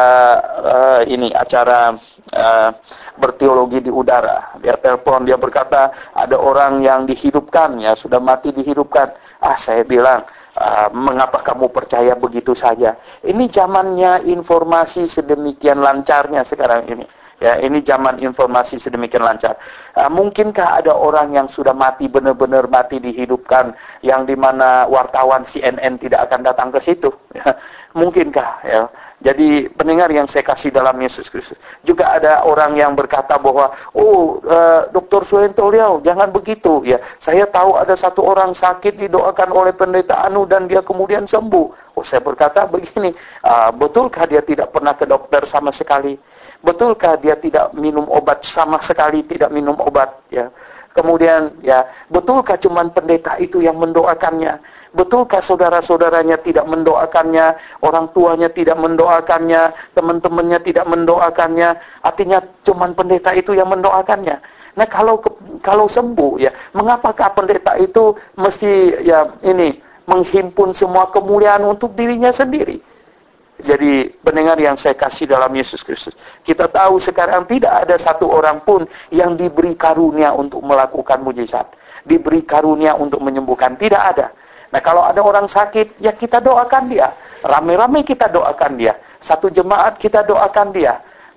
berteologi di udara. Dia telepon, dia berkata ada orang yang dihidupkan ya, sudah mati dihidupkan. Saya bilang, mengapa kamu percaya begitu saja? Ini zamannya informasi sedemikian lancarnya sekarang ini. Ya, ini zaman informasi sedemikian lancar. Mungkinkah ada orang yang sudah mati, benar-benar mati dihidupkan, yang dimana wartawan CNN tidak akan datang ke situ? Ya, mungkinkah? Ya. Jadi pendengar yang saya kasih dalam Yesus Kristus, juga ada orang yang berkata bahwa, Dr. Suhento Liao, jangan begitu. Ya, saya tahu ada satu orang sakit didoakan oleh pendeta Anu dan dia kemudian sembuh. Saya berkata begini, betulkah dia tidak pernah ke dokter sama sekali? Betulkah dia tidak minum obat sama sekali, tidak minum obat ya? Kemudian ya, betulkah cuman pendeta itu yang mendoakannya? Betulkah saudara-saudaranya tidak mendoakannya, orang tuanya tidak mendoakannya, teman-temannya tidak mendoakannya? Artinya cuman pendeta itu yang mendoakannya. Nah, kalau sembuh ya, mengapakah pendeta itu mesti ya menghimpun semua kemuliaan untuk dirinya sendiri? Jadi pendengar yang saya kasih dalam Yesus Kristus, kita tahu sekarang tidak ada satu orang pun yang diberi karunia untuk melakukan mujizat, diberi karunia untuk menyembuhkan, tidak ada. Nah, kalau ada orang sakit, ya kita doakan dia, rame-rame kita doakan dia, satu jemaat kita doakan dia.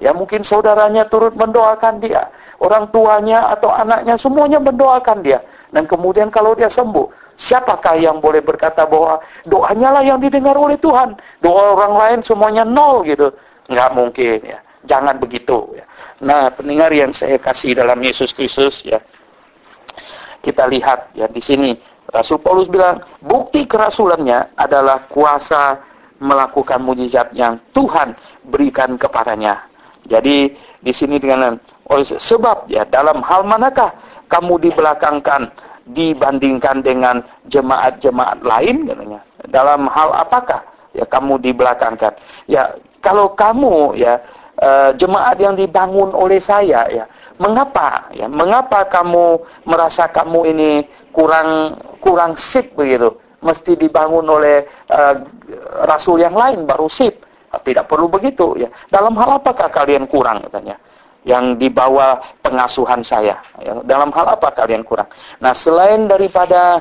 Ya mungkin saudaranya turut mendoakan dia, orang tuanya atau anaknya semuanya mendoakan dia. Dan kemudian kalau dia sembuh, siapakah yang boleh berkata bahwa doanya lah yang didengar oleh Tuhan, doa orang lain semuanya nol gitu? Nggak mungkin ya. Jangan begitu ya. Nah, pendengar yang saya kasih dalam Yesus Kristus ya. Kita lihat ya di sini Rasul Paulus bilang bukti kerasulannya adalah kuasa melakukan mujizat yang Tuhan berikan kepadanya. Jadi di sini dengan sebab ya dalam hal manakah kamu dibelakangkan dibandingkan dengan jemaat-jemaat lain katanya. Dalam hal apakah ya kamu dibelakangkan? Ya kalau kamu ya jemaat yang dibangun oleh saya ya, mengapa kamu merasa kamu ini kurang sip begitu, mesti dibangun oleh rasul yang lain baru sip? Tidak perlu begitu ya. Dalam hal apakah kalian kurang katanya yang di bawah pengasuhan saya ya, dalam hal apa kalian kurang? Nah selain daripada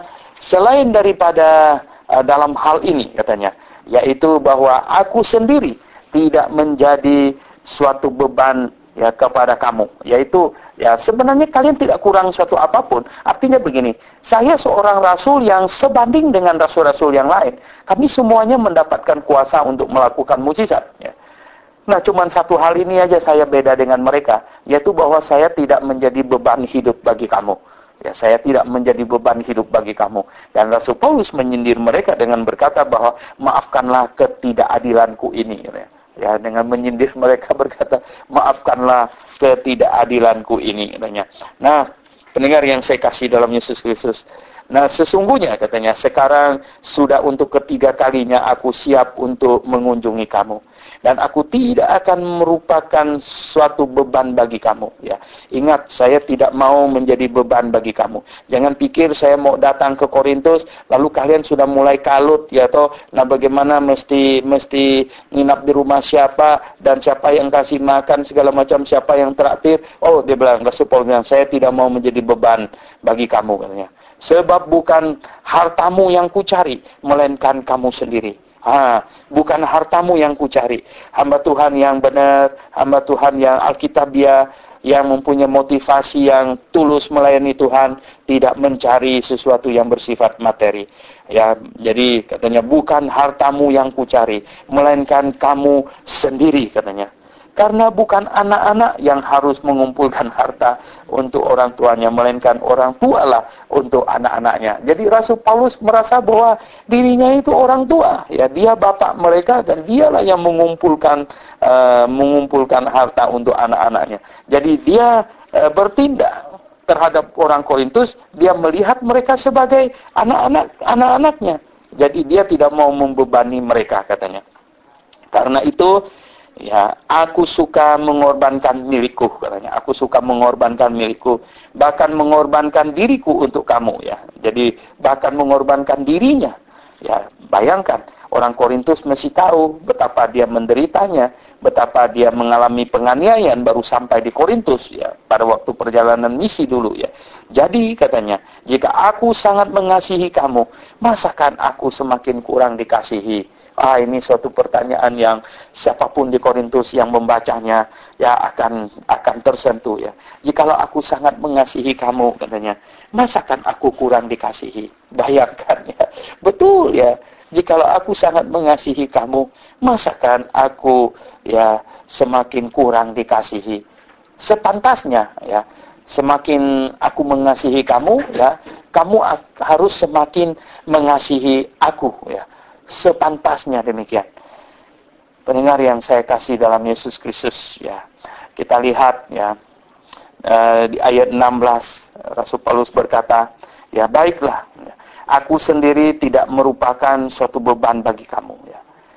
dalam hal ini katanya, yaitu bahwa aku sendiri tidak menjadi suatu beban ya kepada kamu, yaitu ya sebenarnya kalian tidak kurang suatu apapun. Artinya begini, saya seorang rasul yang sebanding dengan rasul-rasul yang lain. Kami semuanya mendapatkan kuasa untuk melakukan mujizat ya. Nah cuman satu hal ini aja saya beda dengan mereka, yaitu bahwa saya tidak menjadi beban hidup bagi kamu ya, saya tidak menjadi beban hidup bagi kamu. Dan Rasul Paulus menyindir mereka dengan berkata bahwa maafkanlah ketidakadilanku ini ya, dengan menyindir mereka berkata maafkanlah ketidakadilanku ini katanya. Nah pendengar yang saya kasih dalam Yesus Kristus, nah sesungguhnya katanya sekarang sudah untuk ketiga kalinya aku siap untuk mengunjungi kamu, dan aku tidak akan merupakan suatu beban bagi kamu ya. Ingat, saya tidak mau menjadi beban bagi kamu. Jangan pikir saya mau datang ke Korintus lalu kalian sudah mulai kalut ya toh. Nah bagaimana mesti nginap di rumah siapa, dan siapa yang kasih makan segala macam, siapa yang traktir. Oh dia bilang, Rasul Paulus bilang, saya tidak mau menjadi beban bagi kamu katanya. Sebab bukan hartamu yang kucari, melainkan kamu sendiri. Bukan hartamu yang kucari. Hamba Tuhan yang benar, hamba Tuhan yang alkitabiah, yang mempunyai motivasi yang tulus melayani Tuhan, tidak mencari sesuatu yang bersifat materi. Ya, jadi katanya bukan hartamu yang kucari, melainkan kamu sendiri katanya. Karena bukan anak-anak yang harus mengumpulkan harta untuk orang tuanya, melainkan orang tua lah untuk anak-anaknya. Jadi Rasul Paulus merasa bahwa dirinya itu orang tua, ya dia bapak mereka, dan dialah yang mengumpulkan harta untuk anak-anaknya. Jadi dia bertindak terhadap orang Korintus, dia melihat mereka sebagai anak-anaknya. Jadi dia tidak mau membebani mereka katanya. Karena itu ya, aku suka mengorbankan milikku katanya. Aku suka mengorbankan milikku, bahkan mengorbankan diriku untuk kamu ya. Jadi bahkan mengorbankan dirinya. Ya, bayangkan orang Korintus mesti tahu betapa dia menderitanya, betapa dia mengalami penganiayaan baru sampai di Korintus ya, pada waktu perjalanan misi dulu ya. Jadi katanya, jika aku sangat mengasihi kamu, masakan aku semakin kurang dikasihi? Ini suatu pertanyaan yang siapapun di Korintus yang membacanya ya akan tersentuh ya. Jikalau aku sangat mengasihi kamu katanya, masakan aku kurang dikasihi? Bayangkan ya. Betul ya. Jikalau aku sangat mengasihi kamu, masakan aku ya semakin kurang dikasihi? Sepantasnya ya. Semakin aku mengasihi kamu ya, kamu harus semakin mengasihi aku ya. Sepantasnya demikian. Pendengar yang saya kasih dalam Yesus Kristus ya, kita lihat ya di ayat 16 Rasul Paulus berkata, ya baiklah, aku sendiri tidak merupakan suatu beban bagi kamu ya.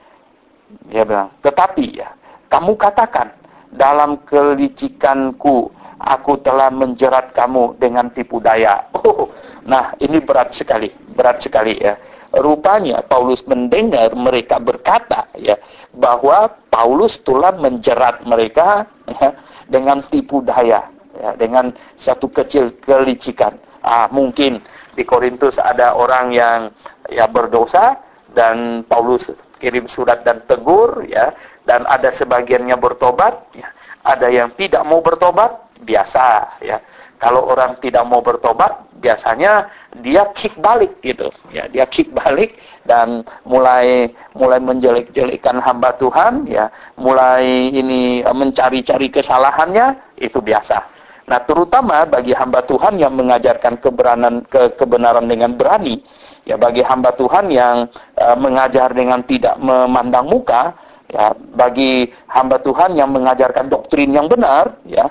Dia bilang, tetapi ya kamu katakan, dalam kelicikanku aku telah menjerat kamu dengan tipu daya. Nah ini berat sekali ya. Rupanya Paulus mendengar mereka berkata ya bahwa Paulus telah menjerat mereka ya, dengan tipu daya ya, dengan satu kecil kelicikan. Mungkin di Korintus ada orang yang ya berdosa dan Paulus kirim surat dan tegur ya, dan ada sebagiannya bertobat ya. Ada yang tidak mau bertobat, biasa ya. Kalau orang tidak mau bertobat, biasanya dia kick balik gitu. Ya, dia kick balik dan mulai menjelek-jelekan hamba Tuhan, ya, mulai ini mencari-cari kesalahannya, itu biasa. Nah, terutama bagi hamba Tuhan yang mengajarkan kebenaran dengan berani, ya, bagi hamba Tuhan yang mengajar dengan tidak memandang muka, ya, bagi hamba Tuhan yang mengajarkan doktrin yang benar, ya,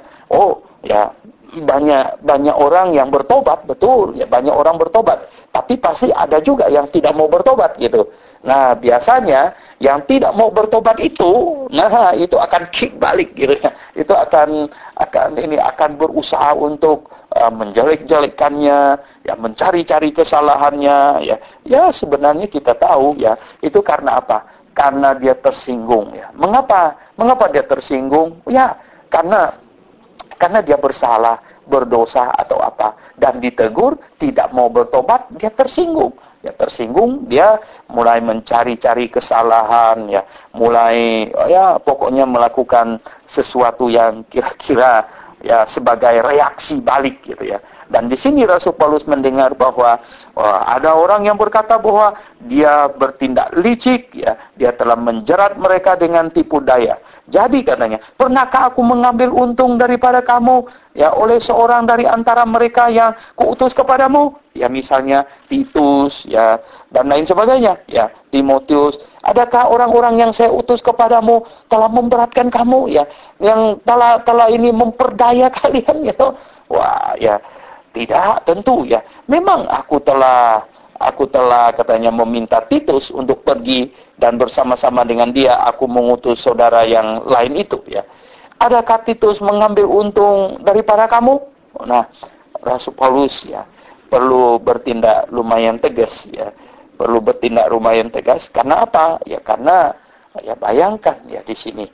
banyak orang yang bertobat, betul, ya, banyak orang bertobat, tapi pasti ada juga yang tidak mau bertobat gitu. Nah, biasanya yang tidak mau bertobat itu, itu akan kick balik gitu ya. Itu akan berusaha untuk menjelek-jelekannya, ya, mencari-cari kesalahannya, ya. Ya, sebenarnya kita tahu, ya, itu karena apa? Karena dia tersinggung, ya. Mengapa dia tersinggung? Ya, karena dia bersalah, berdosa atau apa, dan ditegur, tidak mau bertobat, dia tersinggung. Ya, tersinggung, dia mulai mencari-cari kesalahan, ya, mulai, ya, pokoknya melakukan sesuatu yang kira-kira, ya, sebagai reaksi balik gitu ya. Dan di sini Rasul Paulus mendengar bahwa ada orang yang berkata bahwa dia bertindak licik, ya, dia telah menjerat mereka dengan tipu daya. Jadi katanya, pernahkah aku mengambil untung daripada kamu, ya, oleh seorang dari antara mereka yang kuutus kepadamu? Ya, misalnya Titus, ya, dan lain sebagainya, ya, Timotius. Adakah orang-orang yang saya utus kepadamu telah memberatkan kamu, ya, yang telah ini memperdaya kalian, gitu? Wah, ya, tidak, tentu, ya. Memang aku telah katanya meminta Titus untuk pergi, dan bersama-sama dengan dia aku mengutus saudara yang lain itu, ya. Adakah Titus mengambil untung daripada kamu? Nah, Rasul Paulus, ya, perlu bertindak lumayan tegas, ya. Perlu bertindak lumayan tegas. Karena apa? Ya, karena, ya, bayangkan, ya, di sini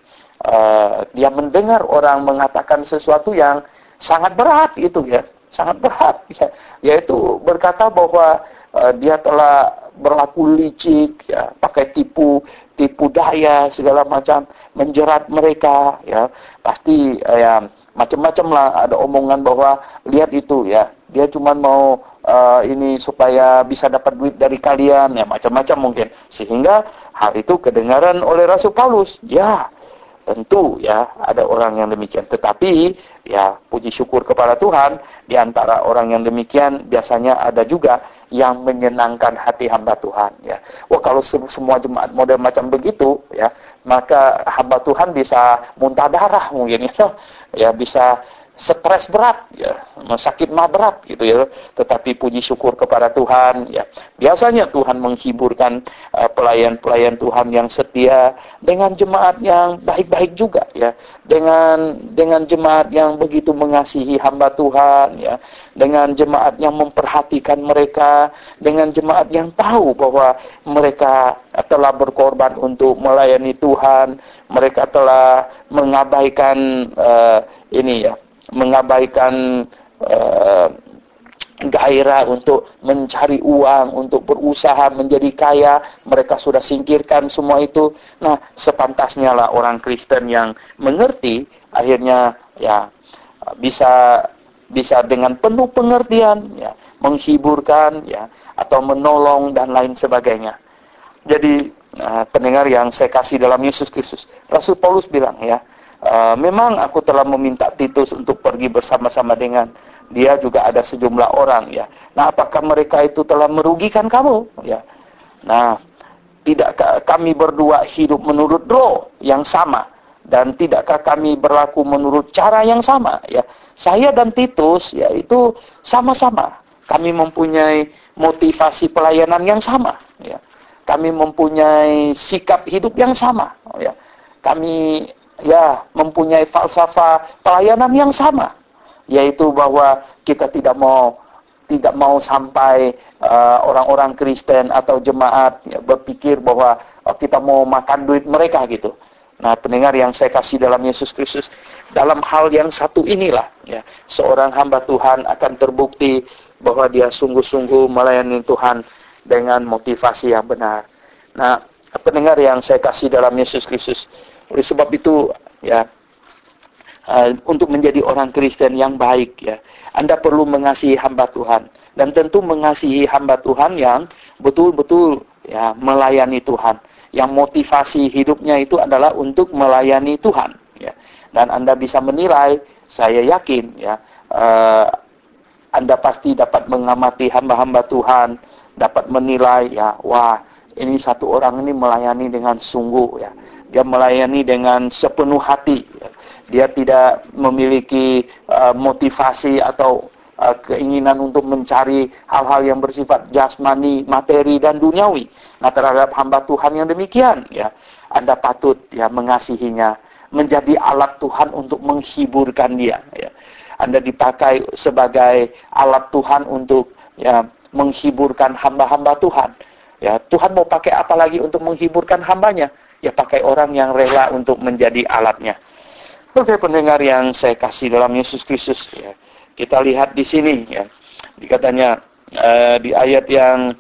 dia mendengar orang mengatakan sesuatu yang sangat berat itu, ya. Sangat berat, ya. Yaitu berkata bahwa dia telah berlaku licik, ya, pakai tipu daya segala macam, menjerat mereka, ya. Pasti, ya, macam-macam lah, ada omongan bahwa lihat itu, ya, dia cuma mau ini supaya bisa dapat duit dari kalian, ya, macam-macam mungkin, sehingga hal itu kedengaran oleh Rasul Paulus. Ya, tentu, ya, ada orang yang demikian. Tetapi, ya, puji syukur kepada Tuhan, di antara orang yang demikian biasanya ada juga yang menyenangkan hati hamba Tuhan, ya. Wah, kalau semua jemaat model macam begitu, ya, maka hamba Tuhan bisa muntah darah mungkin, ya. Ya, bisa stres berat, ya, sakit mah berat gitu, ya. Tetapi puji syukur kepada Tuhan, ya, biasanya Tuhan menghiburkan pelayan-pelayan Tuhan yang setia dengan jemaat yang baik-baik juga, ya, dengan jemaat yang begitu mengasihi hamba Tuhan, ya, dengan jemaat yang memperhatikan mereka, dengan jemaat yang tahu bahwa mereka telah berkorban untuk melayani Tuhan, mereka telah mengabaikan mengabaikan gairah untuk mencari uang, untuk berusaha menjadi kaya. Mereka sudah singkirkan semua itu. Nah, sepantasnya lah orang Kristen yang mengerti akhirnya, ya, bisa dengan penuh pengertian, ya, menghiburkan, ya, atau menolong dan lain sebagainya. Jadi pendengar yang saya kasih dalam Yesus Kristus, Rasul Paulus bilang, ya, memang aku telah meminta Titus untuk pergi bersama-sama dengan dia, juga ada sejumlah orang, ya. Nah, apakah mereka itu telah merugikan kamu, ya? Nah, tidakkah kami berdua hidup menurut roh yang sama, dan tidakkah kami berlaku menurut cara yang sama, ya? Saya dan Titus, ya, itu sama-sama kami mempunyai motivasi pelayanan yang sama, ya. Kami mempunyai sikap hidup yang sama, ya. Kami, ya, mempunyai falsafah pelayanan yang sama, yaitu bahwa kita tidak mau sampai orang-orang Kristen atau jemaat, ya, berpikir bahwa kita mau makan duit mereka gitu. Nah, pendengar yang saya kasih dalam Yesus Kristus, dalam hal yang satu inilah, ya, seorang hamba Tuhan akan terbukti bahwa dia sungguh-sungguh melayani Tuhan dengan motivasi yang benar. Nah, pendengar yang saya kasih dalam Yesus Kristus, oleh sebab itu, ya, untuk menjadi orang Kristen yang baik ya, Anda perlu mengasihi hamba Tuhan, dan tentu mengasihi hamba Tuhan yang betul-betul ya melayani Tuhan, yang motivasi hidupnya itu adalah untuk melayani Tuhan ya. Dan Anda bisa menilai, saya yakin ya, Anda pasti dapat mengamati hamba-hamba Tuhan, dapat menilai ya, wah ini satu orang ini melayani dengan sungguh ya, dia melayani dengan sepenuh hati ya. Dia tidak memiliki motivasi atau keinginan untuk mencari hal-hal yang bersifat jasmani, materi dan duniawi. Nah, terhadap hamba Tuhan yang demikian ya, Anda patut ya mengasihinya, menjadi alat Tuhan untuk menghiburkan dia ya. Anda dipakai sebagai alat Tuhan untuk ya menghiburkan hamba-hamba Tuhan. Ya, Tuhan mau pakai apa lagi untuk menghiburkan hambanya? Ya pakai orang yang rela untuk menjadi alatnya. Oke, pendengar yang saya kasih dalam Yesus Kristus ya. Kita lihat di sini ya. Dikatanya di ayat yang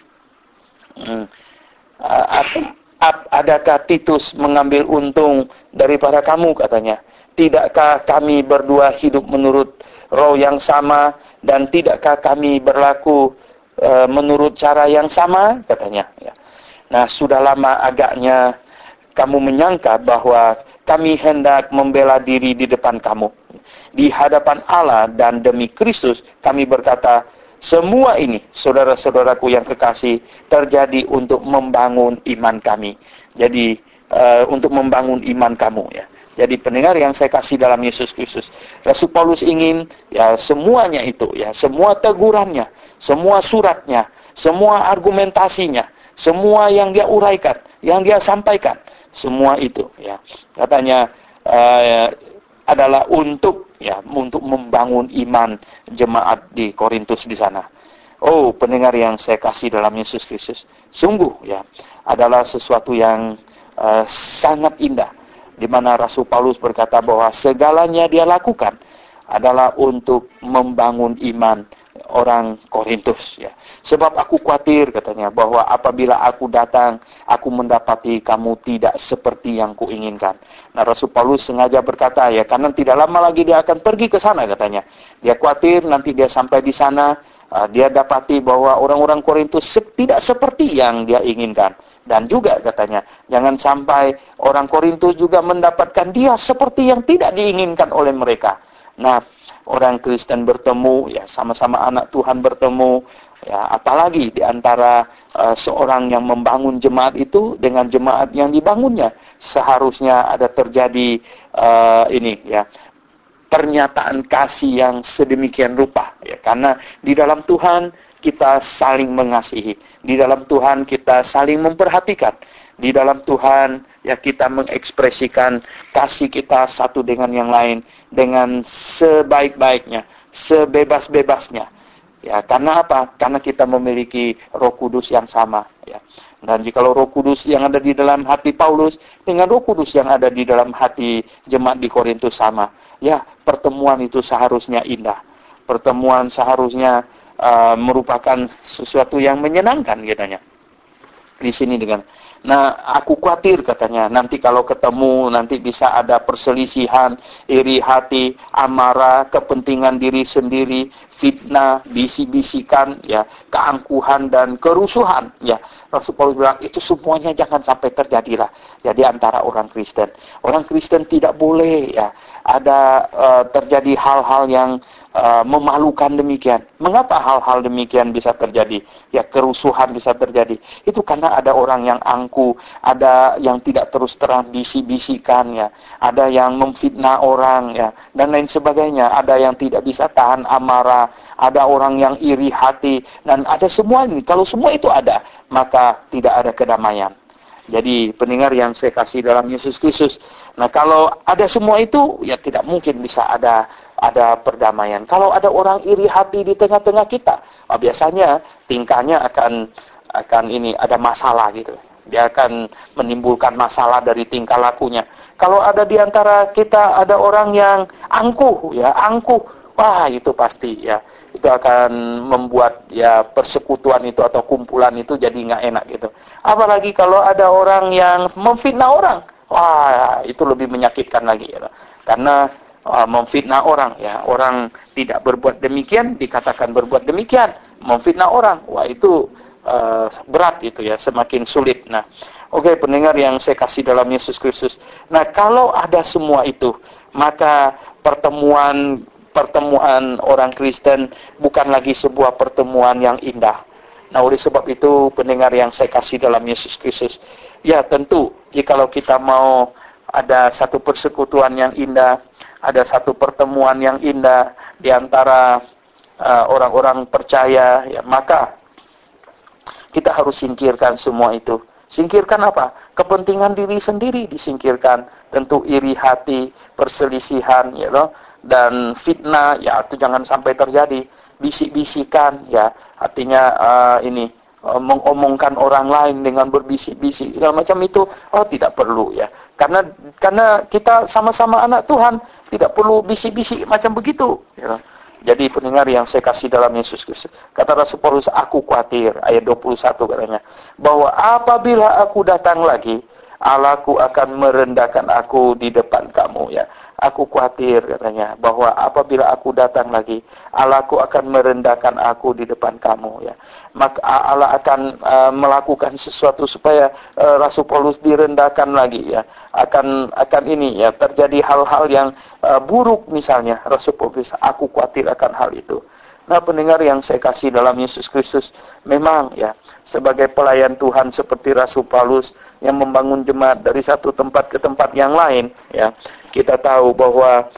adakah Titus mengambil untung daripada kamu, katanya. Tidakkah kami berdua hidup menurut roh yang sama, dan tidakkah kami berlaku menurut cara yang sama, katanya ya. Nah, sudah lama agaknya kamu menyangka bahwa kami hendak membela diri di depan kamu. Di hadapan Allah dan demi Kristus kami berkata, semua ini, saudara-saudaraku yang kekasih, terjadi untuk membangun iman kami. Jadi, untuk membangun iman kamu ya. Jadi pendengar yang saya kasih dalam Yesus Kristus, Rasul Paulus ingin ya semuanya itu ya, semua tegurannya, semua suratnya, semua argumentasinya, semua yang dia uraikan, yang dia sampaikan, semua itu ya, katanya adalah untuk membangun iman jemaat di Korintus di sana. Oh, pendengar yang saya kasih dalam Yesus Kristus, sungguh ya adalah sesuatu yang sangat indah, di mana Rasul Paulus berkata bahwa segalanya dia lakukan adalah untuk membangun iman orang Korintus ya. Sebab aku khawatir, katanya, bahwa apabila aku datang, aku mendapati kamu tidak seperti yang kuinginkan. Nah, Rasul Paulus sengaja berkata ya, karena tidak lama lagi dia akan pergi ke sana, katanya. Dia khawatir nanti dia sampai di sana, dia dapati bahwa orang-orang Korintus tidak seperti yang dia inginkan. Dan juga katanya, jangan sampai orang Korintus juga mendapatkan dia seperti yang tidak diinginkan oleh mereka. Nah, orang Kristen bertemu, ya sama-sama anak Tuhan bertemu, ya apalagi di antara seorang yang membangun jemaat itu dengan jemaat yang dibangunnya, seharusnya ada terjadi pernyataan kasih yang sedemikian rupa, ya karena di dalam Tuhan kita saling mengasihi, di dalam Tuhan kita saling memperhatikan, di dalam Tuhan ya kita mengekspresikan kasih kita satu dengan yang lain dengan sebaik-baiknya, sebebas-bebasnya. Ya, karena apa? Karena kita memiliki Roh Kudus yang sama, ya. Dan jikalau Roh Kudus yang ada di dalam hati Paulus dengan Roh Kudus yang ada di dalam hati jemaat di Korintus sama, ya, pertemuan itu seharusnya indah. Pertemuan seharusnya merupakan sesuatu yang menyenangkan, katanya. Di sini dengan, nah aku khawatir, katanya, nanti kalau ketemu nanti bisa ada perselisihan, iri hati, amarah, kepentingan diri sendiri, fitnah, bisi-bisikan, ya, keangkuhan dan kerusuhan, ya. Rasul Paulus bilang itu semuanya jangan sampai terjadilah. Jadi antara orang Kristen tidak boleh ya ada terjadi hal-hal yang memalukan demikian. Mengapa hal-hal demikian bisa terjadi? Ya, kerusuhan bisa terjadi. Itu karena ada orang yang angkuh, ada yang tidak terus terang bisi-bisikan, ya, ada yang memfitnah orang, ya, dan lain sebagainya. Ada yang tidak bisa tahan amarah, ada orang yang iri hati, dan ada semua ini. Kalau semua itu ada, maka tidak ada kedamaian. Jadi pendengar yang saya kasih dalam Yesus Kristus, nah kalau ada semua itu, ya tidak mungkin bisa ada perdamaian. Kalau ada orang iri hati di tengah-tengah kita, biasanya tingkahnya akan ada masalah gitu. Dia akan menimbulkan masalah dari tingkah lakunya. Kalau ada di antara kita ada orang yang angkuh, wah itu pasti ya, itu akan membuat ya persekutuan itu atau kumpulan itu jadi nggak enak gitu. Apalagi kalau ada orang yang memfitnah orang, wah itu lebih menyakitkan lagi gitu. Karena memfitnah orang, ya. Orang tidak berbuat demikian dikatakan berbuat demikian, memfitnah orang, wah itu berat itu ya, semakin sulit. Nah, oke, pendengar yang saya kasih dalam Yesus Kristus. Nah, kalau ada semua itu, maka pertemuan orang Kristen bukan lagi sebuah pertemuan yang indah. Nah, oleh sebab itu, pendengar yang saya kasih dalam Yesus Kristus, ya tentu, jikalau kita mau ada satu persekutuan yang indah, ada satu pertemuan yang indah di antara orang-orang percaya, ya, maka kita harus singkirkan semua itu. Singkirkan apa? Kepentingan diri sendiri disingkirkan. Tentu iri hati, perselisihan, ya loh, dan fitnah, ya itu jangan sampai terjadi. Bisik-bisikan, ya artinya mengomongkan orang lain dengan berbisik-bisik segala macam itu, tidak perlu, ya. Karena kita sama-sama anak Tuhan, tidak perlu bisik-bisik macam begitu, ya. Jadi pendengar yang saya kasih dalam Yesus Kristus, kata Rasul Paulus, aku khawatir, ayat 21 katanya, bahwa apabila aku datang lagi, Allahku akan merendahkan aku di depan kamu, ya. Aku khawatir, katanya, bahwa apabila aku datang lagi, Allahku akan merendahkan aku di depan kamu, ya. Maka Allah akan melakukan sesuatu supaya Rasul Paulus direndahkan lagi, ya. Akan ini, ya, terjadi hal-hal yang buruk misalnya. Rasul Paulus, aku khawatir akan hal itu. Nah, pendengar yang saya kasih dalam Yesus Kristus, memang, ya, sebagai pelayan Tuhan seperti Rasul Paulus yang membangun jemaat dari satu tempat ke tempat yang lain, ya, kita tahu bahwa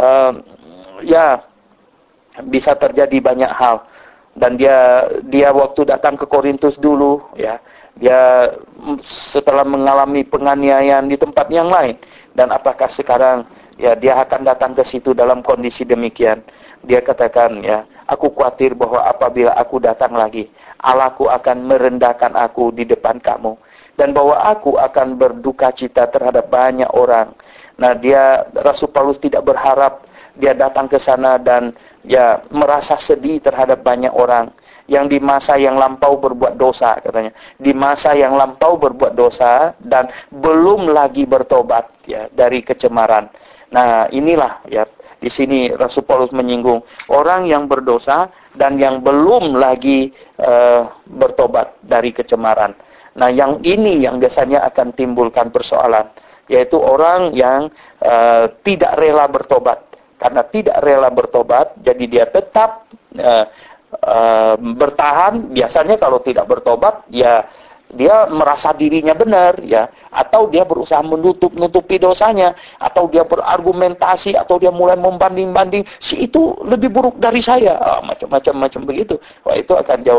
ya bisa terjadi banyak hal. Dan dia waktu datang ke Korintus dulu, ya, dia setelah mengalami penganiayaan di tempat yang lain, dan apakah sekarang, ya, dia akan datang ke situ dalam kondisi demikian. Dia katakan, ya, aku khawatir bahwa apabila aku datang lagi, Allahku akan merendahkan aku di depan kamu, dan bahwa aku akan berduka cita terhadap banyak orang. Nah, Rasul Paulus tidak berharap dia datang ke sana dan, ya, merasa sedih terhadap banyak orang yang di masa yang lampau berbuat dosa, katanya. Di masa yang lampau berbuat dosa dan belum lagi bertobat, ya, dari kecemaran. Nah, inilah, ya, di sini Rasul Paulus menyinggung orang yang berdosa dan yang belum lagi bertobat dari kecemaran. Nah, yang ini yang biasanya akan timbulkan persoalan, yaitu orang yang tidak rela bertobat. Karena tidak rela bertobat, jadi dia tetap bertahan. Biasanya kalau tidak bertobat, ya dia merasa dirinya benar, ya, atau dia berusaha menutupi dosanya, atau dia berargumentasi, atau dia mulai membanding-banding, si itu lebih buruk dari saya, macam-macam begitu. Wah, itu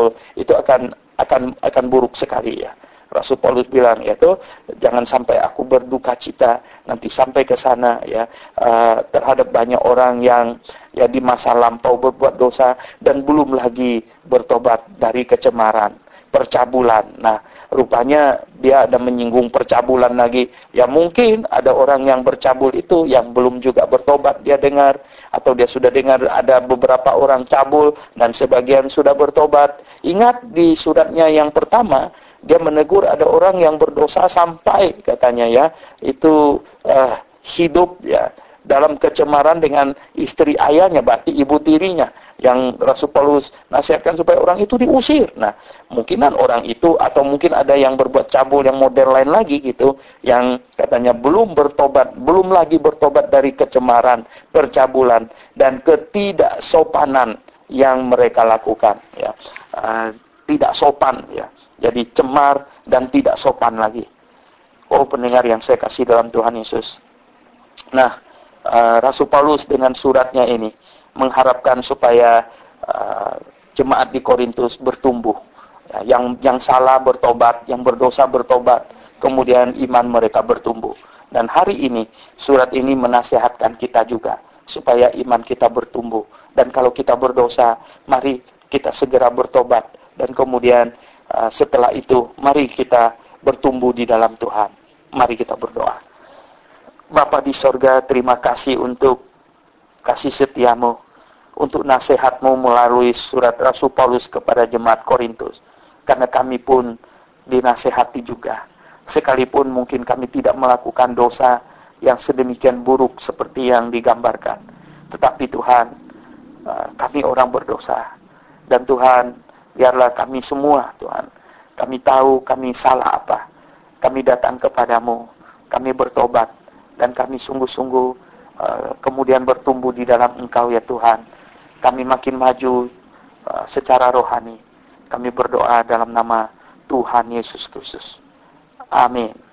akan buruk sekali, ya. Rasul Paulus bilang, yaitu jangan sampai aku berduka cita nanti sampai ke sana, ya, terhadap banyak orang yang, ya, di masa lampau berbuat dosa dan belum lagi bertobat dari kecemaran, percabulan. Nah, rupanya dia ada menyinggung percabulan lagi. Ya, mungkin ada orang yang bercabul itu yang belum juga bertobat, dia dengar, atau dia sudah dengar ada beberapa orang cabul dan sebagian sudah bertobat. Ingat di suratnya yang pertama, dia menegur ada orang yang berdosa sampai, katanya, ya, itu hidup, ya, dalam kecemaran dengan istri ayahnya, berarti ibu tirinya, yang Rasul Paulus nasihatkan supaya orang itu diusir. Nah, mungkinan orang itu, atau mungkin ada yang berbuat cabul yang model lain lagi gitu, yang katanya belum lagi bertobat dari kecemaran, percabulan, dan ketidaksopanan yang mereka lakukan, ya. Tidak sopan, ya. Jadi cemar dan tidak sopan lagi. Oh, pendengar yang saya kasih dalam Tuhan Yesus. Nah, Rasul Paulus dengan suratnya ini mengharapkan supaya jemaat di Korintus bertumbuh. Ya, yang salah bertobat, yang berdosa bertobat, kemudian iman mereka bertumbuh. Dan hari ini, surat ini menasihatkan kita juga supaya iman kita bertumbuh. Dan kalau kita berdosa, mari kita segera bertobat. Dan kemudian setelah itu, mari kita bertumbuh di dalam Tuhan. Mari kita berdoa. Bapa di sorga, terima kasih untuk kasih setiamu, untuk nasihatmu melalui surat Rasul Paulus kepada jemaat Korintus. Karena kami pun dinasihati juga. Sekalipun mungkin kami tidak melakukan dosa yang sedemikian buruk seperti yang digambarkan. Tetapi Tuhan, kami orang berdosa. Dan Tuhan, biarlah kami semua, Tuhan, kami tahu kami salah apa. Kami datang kepadamu, kami bertobat, dan kami sungguh-sungguh kemudian bertumbuh di dalam Engkau ya Tuhan. Kami makin maju secara rohani. Kami berdoa dalam nama Tuhan Yesus Kristus. Amin.